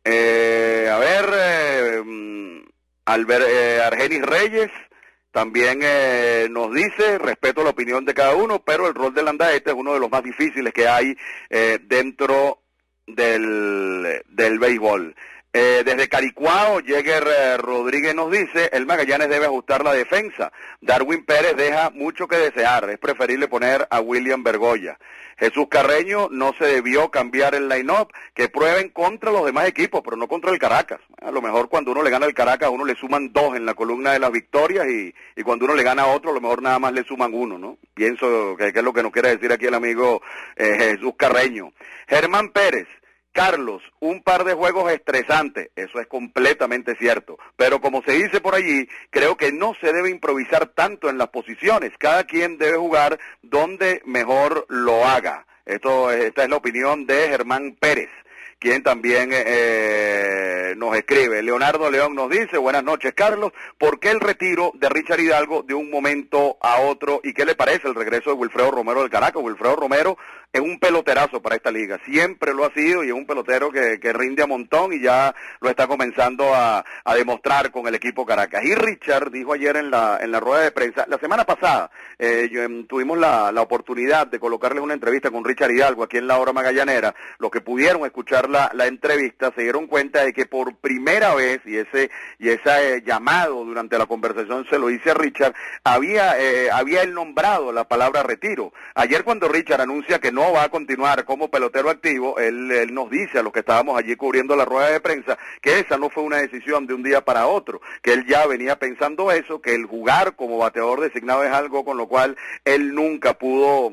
Argenis Reyes también nos dice, respeto la opinión de cada uno, pero el rol de Landaeta es uno de los más difíciles que hay dentro del béisbol. Desde Caricuao, Jäger Rodríguez nos dice, el Magallanes debe ajustar la defensa. Darwin Pérez deja mucho que desear, es preferible poner a William Bergoya. Jesús Carreño, no se debió cambiar el line-up, que prueben contra los demás equipos, pero no contra el Caracas. A lo mejor cuando uno le gana al Caracas, a uno le suman 2 en la columna de las victorias y cuando uno le gana a otro, a lo mejor nada más le suman 1, ¿no? Pienso que es lo que nos quiere decir aquí el amigo Jesús Carreño. Germán Pérez, Carlos, un par de juegos estresantes, eso es completamente cierto, pero como se dice por allí, creo que no se debe improvisar tanto en las posiciones, cada quien debe jugar donde mejor lo haga. Esta es la opinión de Germán Pérez, quien también nos escribe. Leonardo León nos dice, buenas noches, Carlos, ¿por qué el retiro de Richard Hidalgo de un momento a otro? ¿Y qué le parece el regreso de Wilfredo Romero del Caracas? Wilfredo Romero es un peloterazo para esta liga, siempre lo ha sido y es un pelotero que rinde a montón y ya lo está comenzando a demostrar con el equipo Caracas. Y Richard dijo ayer en la rueda de prensa, la semana pasada tuvimos la oportunidad de colocarles una entrevista con Richard Hidalgo aquí en La Hora Magallanera. Los que pudieron escuchar la entrevista se dieron cuenta de que por primera vez, y ese llamado durante la conversación se lo hice a Richard, había él nombrado la palabra retiro. Ayer cuando Richard anuncia que no va a continuar como pelotero activo, él nos dice a los que estábamos allí cubriendo la rueda de prensa que esa no fue una decisión de un día para otro, que él ya venía pensando eso, que el jugar como bateador designado es algo con lo cual él nunca pudo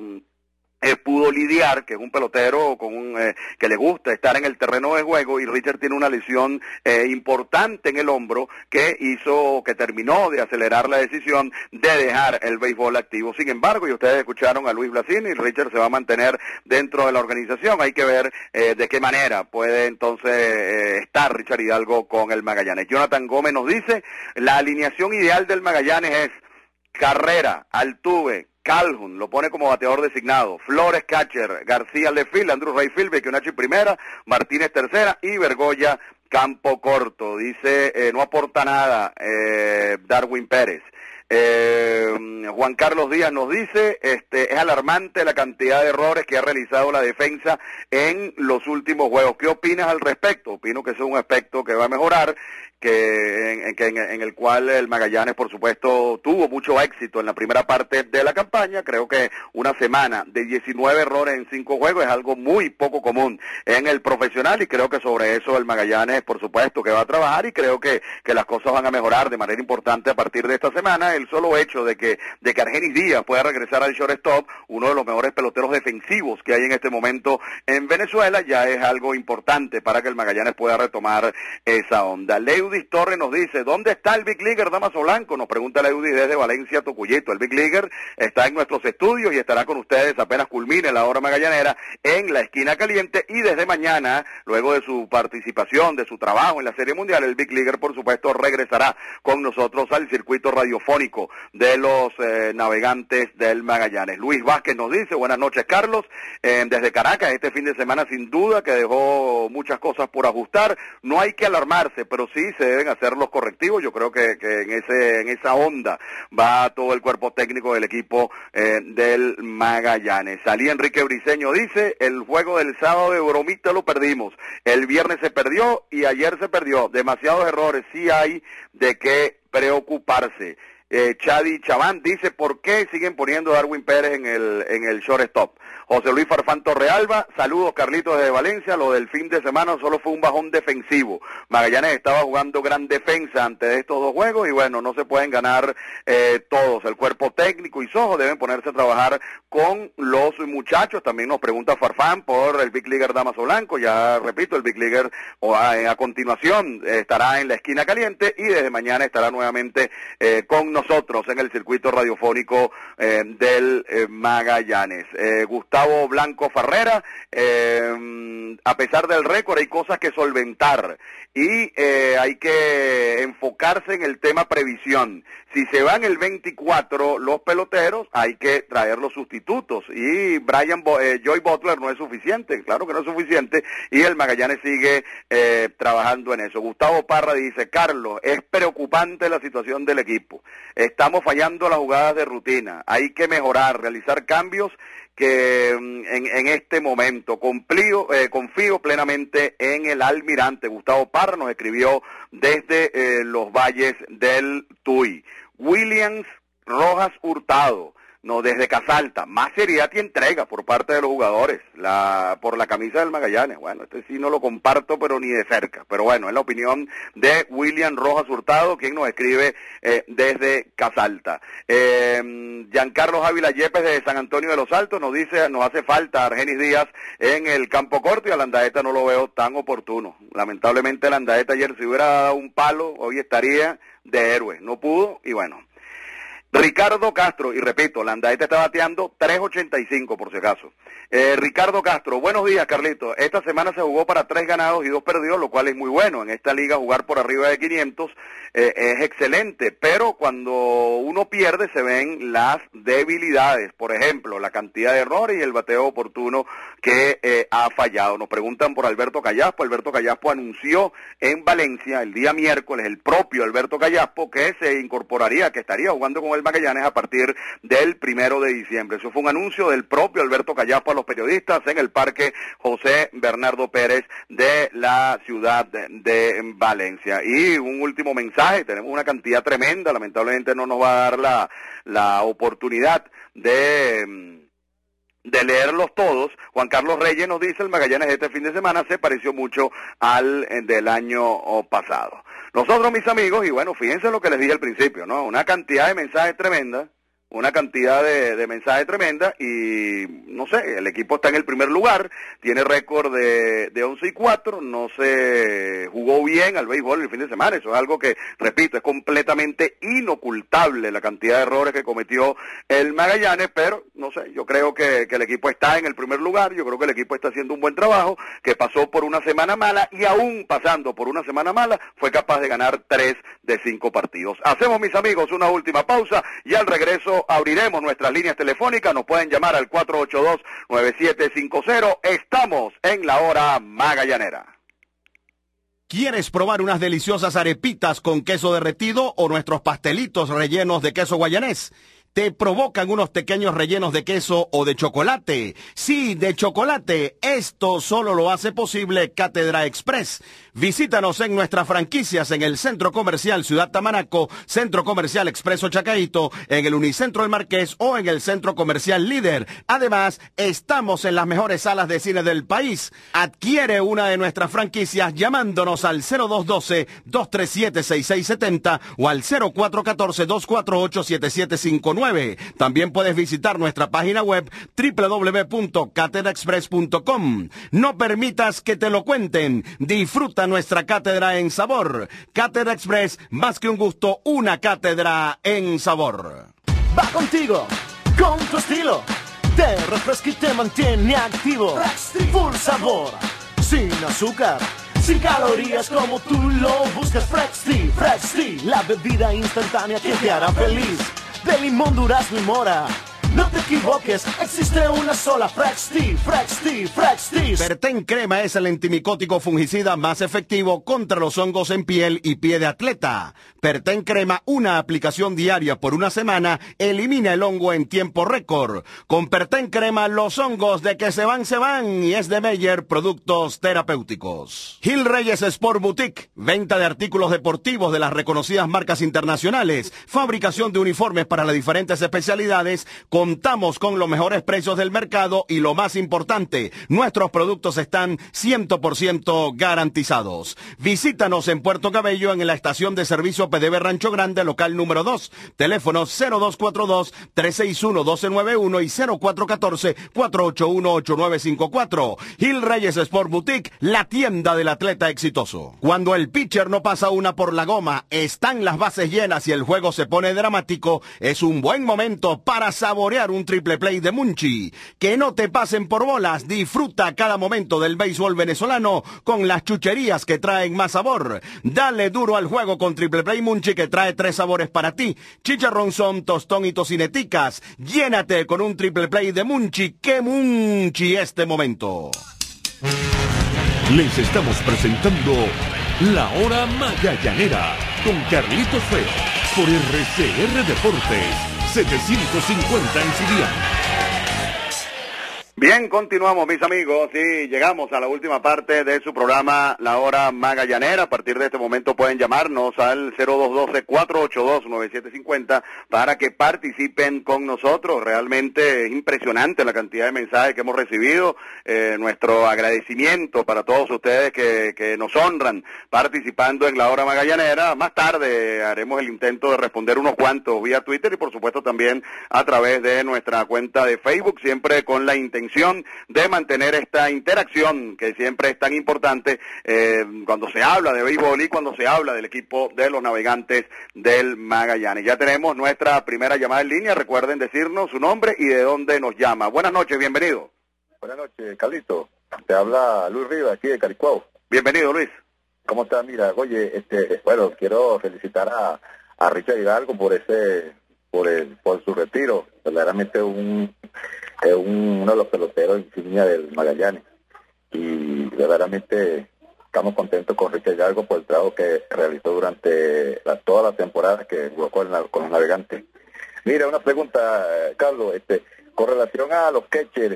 lidiar, que es un pelotero que le gusta estar en el terreno de juego, y Richard tiene una lesión importante en el hombro que terminó de acelerar la decisión de dejar el béisbol activo. Sin embargo, y ustedes escucharon a Luis Blasini, Richard se va a mantener dentro de la organización. Hay que ver de qué manera puede entonces estar Richard Hidalgo con el Magallanes. Jonathan Gómez nos dice, la alineación ideal del Magallanes es Carrera, Altuve, Calhoun, lo pone como bateador designado, Flores catcher, García Lefield, Andrew Rayfield, Becchionachi primera, Martínez tercera y Bergoya campo corto. Dice, no aporta nada Darwin Pérez. Juan Carlos Díaz nos dice, es alarmante la cantidad de errores que ha realizado la defensa en los últimos juegos. ¿Qué opinas al respecto? Opino que ese es un aspecto que va a mejorar, en el cual el Magallanes, por supuesto, tuvo mucho éxito en la primera parte de la campaña. Creo que una semana de 19 errores en 5 juegos es algo muy poco común en el profesional, y creo que sobre eso el Magallanes, por supuesto, que va a trabajar, y creo que las cosas van a mejorar de manera importante a partir de esta semana. El solo hecho de que Argenis Díaz pueda regresar al shortstop, uno de los mejores peloteros defensivos que hay en este momento en Venezuela, ya es algo importante para que el Magallanes pueda retomar esa onda. Leudis Torres nos dice, ¿dónde está el Big Leaguer Damaso Blanco? Nos pregunta Leudis desde Valencia, Tocuyito. El Big Leaguer está en nuestros estudios y estará con ustedes apenas culmine la hora magallanera en la esquina caliente, y desde mañana, luego de su participación, de su trabajo en la Serie Mundial, el Big Leaguer, por supuesto, regresará con nosotros al circuito radiofónico de los navegantes del Magallanes. Luis Vázquez nos dice, buenas noches, Carlos, desde Caracas, este fin de semana sin duda que dejó muchas cosas por ajustar. No hay que alarmarse, pero sí se deben hacer los correctivos. Yo creo que en esa onda va todo el cuerpo técnico del equipo del Magallanes. Salí Enrique Briceño dice, el juego del sábado de bromita lo perdimos, el viernes se perdió y ayer se perdió, demasiados errores, sí hay de qué preocuparse. Chadi Chaván dice, ¿por qué siguen poniendo a Darwin Pérez en el shortstop? José Luis Farfán Torrealba, saludos Carlitos desde Valencia, lo del fin de semana solo fue un bajón defensivo. Magallanes estaba jugando gran defensa antes de estos dos juegos y bueno, no se pueden ganar todos. El cuerpo técnico y Sojo deben ponerse a trabajar con los muchachos. También nos pregunta Farfán por el Big Leaguer Damaso Blanco, ya repito, el Big Leaguer a continuación estará en la esquina caliente y desde mañana estará nuevamente con nosotros en el circuito radiofónico del Magallanes. Gustavo Blanco Farrera, a pesar del récord hay cosas que solventar y hay que enfocarse en el tema previsión. Si se van el 24 los peloteros, hay que traer los sustitutos y Joy Butler no es suficiente, claro que no es suficiente, y el Magallanes sigue trabajando en eso. Gustavo Parra dice, Carlos, es preocupante la situación del equipo, estamos fallando las jugadas de rutina, hay que mejorar, realizar cambios que en este momento confío plenamente en el almirante. Gustavo Parra nos escribió desde los valles del Tuy. Williams Rojas Hurtado, no, desde Casalta, más seriedad y entrega por parte de los jugadores por la camisa del Magallanes. Bueno, este sí no lo comparto, pero ni de cerca. Pero bueno, es la opinión de William Rojas Hurtado, quien nos escribe desde Casalta. Giancarlo Ávila Yepes de San Antonio de los Altos nos dice, nos hace falta Argenis Díaz en el campo corto y a Landaeta no lo veo tan oportuno. Lamentablemente Landaeta ayer si hubiera dado un palo, hoy estaría de héroe. No pudo y bueno. Ricardo Castro, y repito, Landaeta está bateando 3.85 por si acaso. Ricardo Castro, buenos días, Carlito. Esta semana se jugó para 3 ganados y 2 perdidos, lo cual es muy bueno. En esta liga jugar por arriba de 500 es excelente, pero cuando uno pierde se ven las debilidades. Por ejemplo, la cantidad de errores y el bateo oportuno que ha fallado. Nos preguntan por Alberto Callaspo. Alberto Callaspo anunció en Valencia el día miércoles, el propio Alberto Callaspo, que se incorporaría, que estaría jugando con el Magallanes a partir del 1 de diciembre. Eso fue un anuncio del propio Alberto Callaspo a los periodistas en el Parque José Bernardo Pérez de la ciudad de Valencia. Y un último mensaje, tenemos una cantidad tremenda, lamentablemente no nos va a dar la oportunidad de leerlos todos. Juan Carlos Reyes nos dice, el Magallanes este fin de semana se pareció mucho al del año pasado. Nosotros, mis amigos, y bueno, fíjense lo que les dije al principio, ¿no? Una cantidad de mensajes tremenda, una cantidad de mensajes tremenda, y no sé, el equipo está en el primer lugar, tiene récord de 11-4, no se jugó bien al béisbol el fin de semana. Eso es algo que, repito, es completamente inocultable, la cantidad de errores que cometió el Magallanes, pero no sé, yo creo que el equipo está en el primer lugar, yo creo que el equipo está haciendo un buen trabajo, que pasó por una semana mala, y aún pasando por una semana mala, fue capaz de ganar 3 de 5 partidos. Hacemos, mis amigos, una última pausa, y al regreso abriremos nuestras líneas telefónicas. Nos pueden llamar al 482-9750. Estamos en la hora magallanera. ¿Quieres probar unas deliciosas arepitas con queso derretido o nuestros pastelitos rellenos de queso guayanés? ¿Te provocan unos pequeños rellenos de queso o de chocolate? Sí, de chocolate. Esto solo lo hace posible Cátedra Express. Visítanos en nuestras franquicias en el Centro Comercial Ciudad Tamanaco, Centro Comercial Expreso Chacaito, en el Unicentro El Marqués o en el Centro Comercial Líder. Además, estamos en las mejores salas de cine del país. Adquiere una de nuestras franquicias llamándonos al 0212-237-6670 o al 0414-248-7759. También puedes visitar nuestra página web www.catedraexpress.com. No permitas que te lo cuenten. Disfruta nuestra cátedra en sabor. Cátedra Express, más que un gusto, una cátedra en sabor. Va contigo, con tu estilo. Te refresca y te mantiene activo. Full sabor, sin azúcar, sin calorías como tú lo buscas. Fresh Tea, la bebida instantánea que te hará feliz. De limón, durazno y mora. No te equivoques, existe una sola Fresh Tea. Perten Crema es el antimicótico fungicida más efectivo contra los hongos en piel y pie de atleta. Perten Crema, una aplicación diaria por una semana, elimina el hongo en tiempo récord. Con Perten Crema, los hongos de que se van, y es de Meyer Productos Terapéuticos. Gil Reyes Sport Boutique, venta de artículos deportivos de las reconocidas marcas internacionales, fabricación de uniformes para las diferentes especialidades. Contamos con los mejores precios del mercado y lo más importante, nuestros productos están 100% garantizados. Visítanos en Puerto Cabello en la estación de servicio PDV Rancho Grande, local número 2. Teléfono 0242-361-1291 y 0414-481-8954. Gil Reyes Sport Boutique, la tienda del atleta exitoso. Cuando el pitcher no pasa una por la goma, están las bases llenas y el juego se pone dramático, es un buen momento para saborear un triple play de Munchi. Que no te pasen por bolas, disfruta cada momento del béisbol venezolano con las chucherías que traen más sabor. Dale duro al juego con triple play Munchi, que trae 3 sabores para ti: chicharronzón, tostón y tocineticas. Llénate con un triple play de Munchi. ¡Qué Munchi este momento! Les estamos presentando La Hora Magallanera con Carlitos Feo por RCR Deportes 750 en Siriano. Bien, continuamos, mis amigos, y llegamos a la última parte de su programa La Hora Magallanera. A partir de este momento pueden llamarnos al 0212-482-9750 para que participen con nosotros. Realmente es impresionante la cantidad de mensajes que hemos recibido. Nuestro agradecimiento para todos ustedes que nos honran participando en La Hora Magallanera. Más tarde haremos el intento de responder unos cuantos vía Twitter y por supuesto también a través de nuestra cuenta de Facebook, siempre con la intención intención de mantener esta interacción que siempre es tan importante cuando se habla de béisbol y cuando se habla del equipo de los Navegantes del Magallanes. Ya tenemos nuestra primera llamada en línea. Recuerden decirnos su nombre y de dónde nos llama. Buenas noches, bienvenido. Buenas noches, Carlito. Te habla Luis Rivas, aquí de Caricuao. Bienvenido, Luis. ¿Cómo estás? Mira, oye, bueno, quiero felicitar a Richard Hidalgo por su retiro. Verdaderamente uno de los peloteros insignia del Magallanes. Y verdaderamente estamos contentos con Richard Hidalgo por el trabajo que realizó durante toda la temporada que jugó con los Navegantes. Mira, una pregunta, Carlos, con relación a los catchers,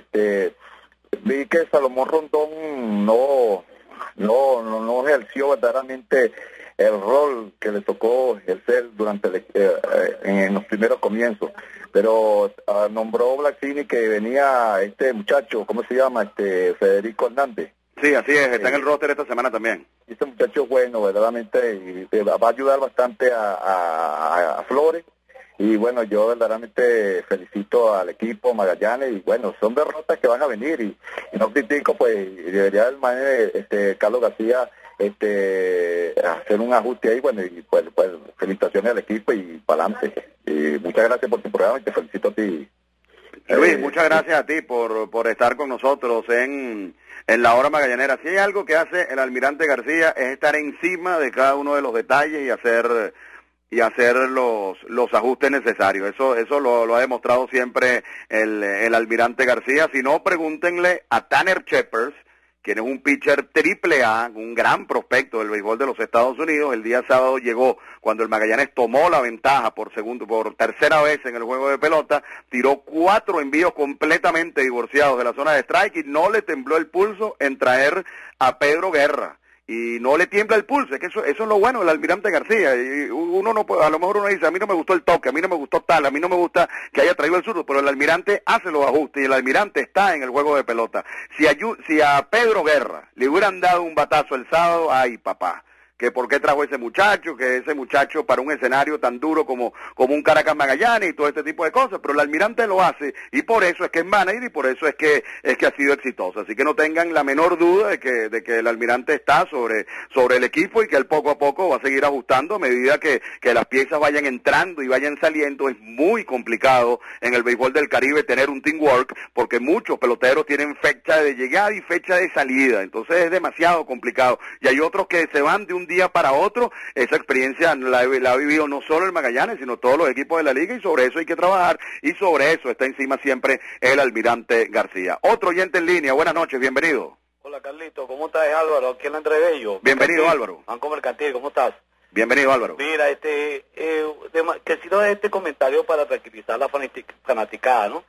vi que Salomón Rondón no ejerció verdaderamente el rol que le tocó ejercer durante en los primeros comienzos, pero nombró Blacksini que venía este muchacho, ¿cómo se llama? Federico Hernández. Sí, así es, está en el roster esta semana también. Este muchacho es bueno, verdaderamente, y va a ayudar bastante a Flores. Y bueno, yo verdaderamente felicito al equipo Magallanes, y bueno, son derrotas que van a venir, y no critico, pues debería el maestro Carlos García hacer un ajuste ahí, bueno, y pues felicitaciones al equipo y para adelante. Y muchas gracias por tu programa y te felicito a ti. Luis, muchas gracias a ti por estar con nosotros en la hora magallanera. Si hay algo que hace el almirante García es estar encima de cada uno de los detalles y hacer los ajustes necesarios. Eso lo ha demostrado siempre el almirante García. Si no, pregúntenle a Tanner Shepard, quien es un pitcher AAA, un gran prospecto del béisbol de los Estados Unidos. El día sábado llegó cuando el Magallanes tomó la ventaja por tercera vez en el juego de pelota, tiró 4 envíos completamente divorciados de la zona de strike y no le tembló el pulso en traer a Pedro Guerra. Y no le tiembla el pulso, es que eso es lo bueno del almirante García. Y uno no puede, a lo mejor uno dice, a mí no me gustó el toque, a mí no me gustó tal, a mí no me gusta que haya traído el zurdo, pero el almirante hace los ajustes y el almirante está en el juego de pelota. Si a Pedro Guerra le hubieran dado un batazo el sábado, ay papá, que por qué trajo ese muchacho, que ese muchacho para un escenario tan duro como un Caracas Magallanes y todo este tipo de cosas, pero el almirante lo hace y por eso es que es manager y por eso es que ha sido exitoso. Así que no tengan la menor duda de que el almirante está sobre el equipo y que él poco a poco va a seguir ajustando a medida que las piezas vayan entrando y vayan saliendo. Es muy complicado en el béisbol del Caribe tener un teamwork porque muchos peloteros tienen fecha de llegada y fecha de salida, entonces es demasiado complicado y hay otros que se van de un día para otro. Esa experiencia la ha vivido no solo el Magallanes, sino todos los equipos de la liga y sobre eso hay que trabajar y sobre eso está encima siempre el almirante García. Otro oyente en línea, buenas noches, bienvenido. Hola Carlito, ¿cómo estás? Álvaro, aquí en la Entrebello. Bienvenido Álvaro. Banco Mercantil, ¿cómo estás? Bienvenido Álvaro. Mira, que si no es comentario para tranquilizar la fanaticada, ¿no?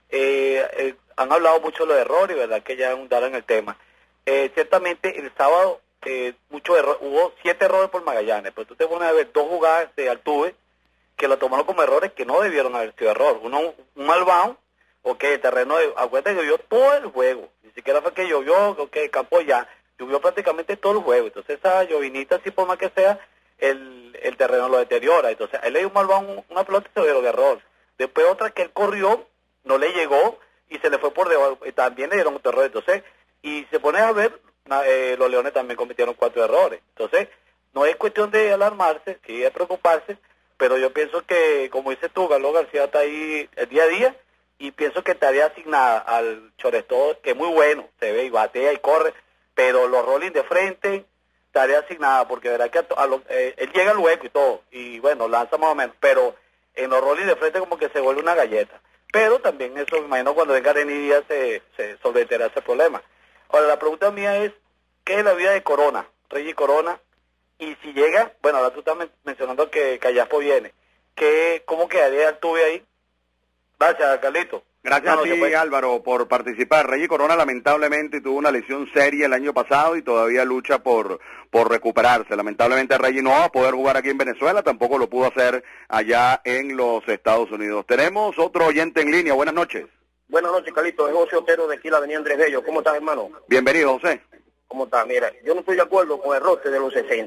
Han hablado mucho de los errores, ¿verdad? Que ya ahondaron en el tema. Ciertamente el sábado hubo 7 errores por Magallanes, pero tú te pones a ver 2 jugadas de Altuve que lo tomaron como errores que no debieron haber sido error. Uno, un mal bound, el terreno, acuérdate que llovió todo el juego, ni siquiera fue que llovió, el campo ya, llovió prácticamente todo el juego, entonces esa llovinita, así por más que sea, el terreno lo deteriora, entonces él le dio un mal bound, una pelota y se dieron error. Después otra que él corrió, no le llegó y se le fue por debajo, también le dieron otro error, entonces, y se pone a ver, los Leones también cometieron 4 errores. Entonces, no es cuestión de alarmarse, sí de preocuparse, pero yo pienso que, como dices tú, Carlos García está ahí el día a día, y pienso que tarea asignada al Chorestó, que es muy bueno, se ve y batea y corre, pero los rolling de frente, tarea asignada, porque verá que él llega al hueco y todo, y bueno, lanza más o menos, pero en los rolling de frente como que se vuelve una galleta. Pero también eso, me imagino, cuando venga Denis Díaz se solventará ese problema. Ahora, la pregunta mía es, ¿qué es la vida de Corona, Reggie Corona? Y si llega, bueno, ahora tú estás mencionando que Callaspo viene, ¿cómo quedaría Altuve ahí? Gracias, Carlito. Gracias a ti, Álvaro, por participar. Reggie Corona lamentablemente tuvo una lesión seria el año pasado y todavía lucha por recuperarse. Lamentablemente Reggie no va a poder jugar aquí en Venezuela, tampoco lo pudo hacer allá en los Estados Unidos. Tenemos otro oyente en línea, buenas noches. Buenas noches, Carlito. Es José Otero de aquí, la avenida Andrés Bello. ¿Cómo estás, hermano? Bienvenido, José. ¿Cómo estás? Mira, yo no estoy de acuerdo con el roster de los 60.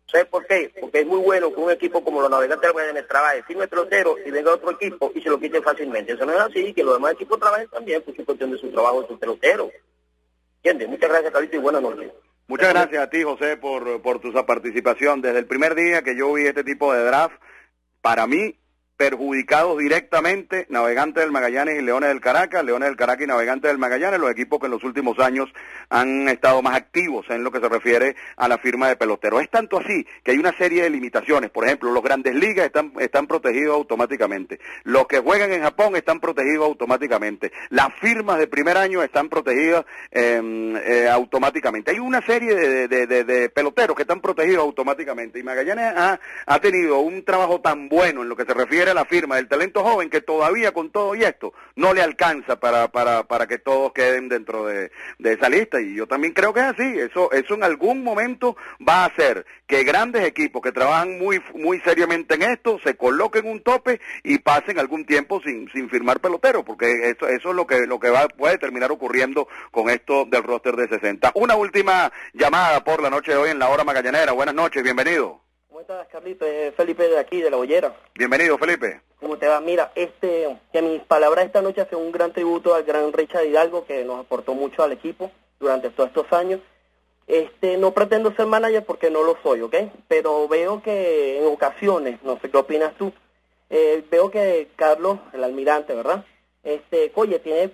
¿Sabes por qué? Porque es muy bueno que un equipo como los Navegantes del Magallanes trabaje sin el pelotero y venga otro equipo y se lo quiten fácilmente. Eso no es así, que los demás equipos trabajen también, pues es cuestión de su trabajo de su pelotero. ¿Entiendes? Muchas gracias, Carlito, y buenas noches. Muchas gracias a ti, José, por tu participación. Desde el primer día que yo vi este tipo de draft, para mí, perjudicados directamente Navegantes del Magallanes y Leones del Caracas y Navegantes del Magallanes, los equipos que en los últimos años han estado más activos en lo que se refiere a la firma de peloteros. Es tanto así que hay una serie de limitaciones. Por ejemplo, los Grandes Ligas están protegidos automáticamente. Los que juegan en Japón están protegidos automáticamente. Las firmas de primer año están protegidas automáticamente. Hay una serie de peloteros que están protegidos automáticamente. Y Magallanes ha tenido un trabajo tan bueno en lo que se refiere a la firma del talento joven que todavía con todo y esto no le alcanza para que todos queden dentro de esa lista, y yo también creo que es así. Eso en algún momento va a hacer que grandes equipos que trabajan muy seriamente en esto se coloquen un tope y pasen algún tiempo sin firmar pelotero, porque eso es lo que puede terminar ocurriendo con esto del roster de 60. Una última llamada por la noche de hoy en la hora magallanera. Buenas noches, bienvenido. ¿Cómo estás, Carlito? Felipe de aquí, de La Bollera. Bienvenido, Felipe. ¿Cómo te va? Mira, que mis palabras esta noche hacen un gran tributo al gran Richard Hidalgo, que nos aportó mucho al equipo durante todos estos años. No pretendo ser manager porque no lo soy, ¿ok? Pero veo que en ocasiones, no sé qué opinas tú, veo que Carlos, el almirante, ¿verdad? Oye, tiene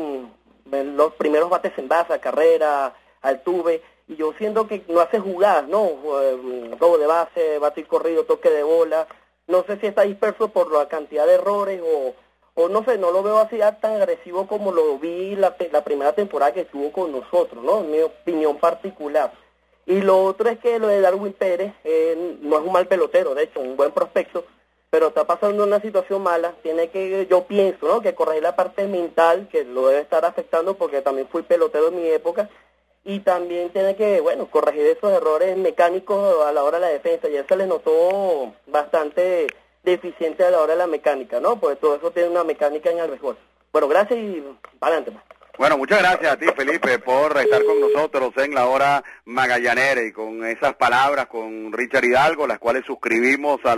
los primeros bates en base, carrera, Altuve, y yo siento que no hace jugadas, ¿no? Robo de base, batir corrido, toque de bola. No sé si está disperso por la cantidad de errores o no sé, no lo veo así tan agresivo como lo vi la primera temporada que estuvo con nosotros, ¿no? En mi opinión particular. Y lo otro es que lo de Darwin Pérez no es un mal pelotero, de hecho, un buen prospecto, pero está pasando una situación mala. Tiene que, yo pienso, ¿no?, que corregir la parte mental, que lo debe estar afectando porque también fui pelotero en mi época. Y también tiene que, bueno, corregir esos errores mecánicos a la hora de la defensa. Ya se les notó bastante deficiente a la hora de la mecánica, ¿no? Pues todo eso tiene una mecánica en el béisbol. Bueno, gracias y adelante. Bueno, muchas gracias a ti, Felipe, por estar con nosotros en la hora magallanera y con esas palabras con Richard Hidalgo, las cuales suscribimos a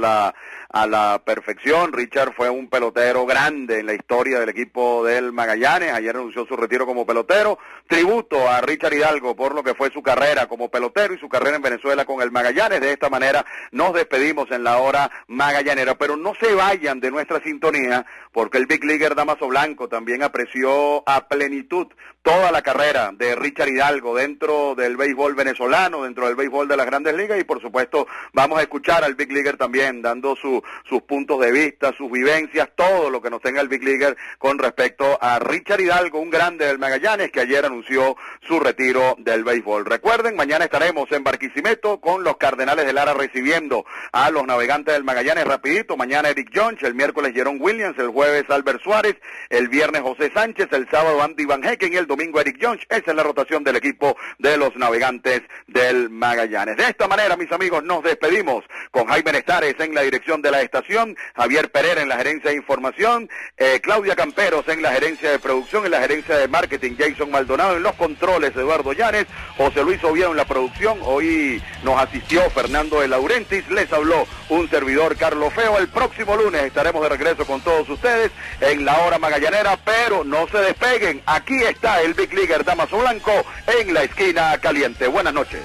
la perfección. Richard fue un pelotero grande en la historia del equipo del Magallanes. Ayer anunció su retiro como pelotero. Tributo a Richard Hidalgo por lo que fue su carrera como pelotero y su carrera en Venezuela con el Magallanes. De esta manera nos despedimos en la hora magallanera, pero no se vayan de nuestra sintonía, porque el Big Leaguer Damaso Blanco también apreció a plenitud toda la carrera de Richard Hidalgo dentro del béisbol venezolano, dentro del béisbol de las Grandes Ligas, y por supuesto vamos a escuchar al Big Leaguer también dando sus puntos de vista, sus vivencias, todo lo que nos tenga el Big Leaguer con respecto a Richard Hidalgo, un grande del Magallanes que ayer anunció su retiro del béisbol. Recuerden, mañana estaremos en Barquisimeto con los Cardenales de Lara recibiendo a los Navegantes del Magallanes. Rapidito, mañana Eric Jones, el miércoles Jerome Williams, el jueves Albert Suárez, el viernes José Sánchez, el sábado Andy Van Hecken y el domingo Eric Jones. Esa es la rotación del equipo de los Navegantes del Magallanes. De esta manera, mis amigos, nos despedimos con Jaime Nestares en la dirección de la estación, Javier Pereira en la gerencia de información, Claudia Camperos en la gerencia de producción, en la gerencia de marketing, Jason Maldonado en los controles, Eduardo Llanes, José Luis Oviedo en la producción. Hoy nos asistió Fernando de Laurentiis, les habló un servidor, Carlos Feo. El próximo lunes estaremos de regreso con todos ustedes en la hora magallanera, pero no se despeguen. Aquí está el Big Leaguer Damaso Blanco en la esquina caliente. Buenas noches.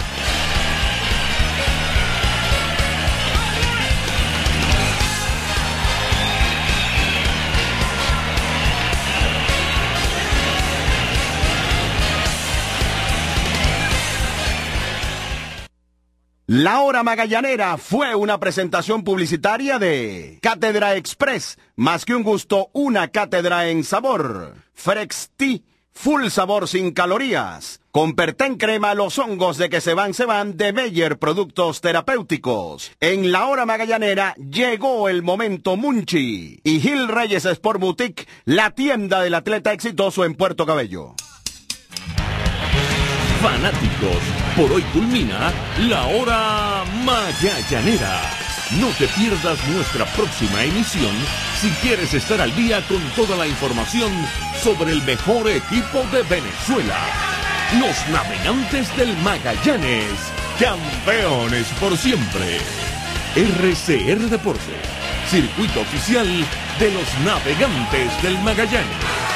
La hora magallanera fue una presentación publicitaria de Cátedra Express, más que un gusto, una cátedra en sabor. Frex Tea, full sabor sin calorías. Con Pertén Crema, los hongos de que se van de Meyer Productos Terapéuticos. En la hora magallanera llegó el momento Munchi. Y Gil Reyes Sport Boutique, la tienda del atleta exitoso en Puerto Cabello. Fanáticos, por hoy culmina la hora magallanera. No te pierdas nuestra próxima emisión si quieres estar al día con toda la información sobre el mejor equipo de Venezuela, los Navegantes del Magallanes. campeones por siempre. RCR Deportes, circuito oficial de los Navegantes del Magallanes.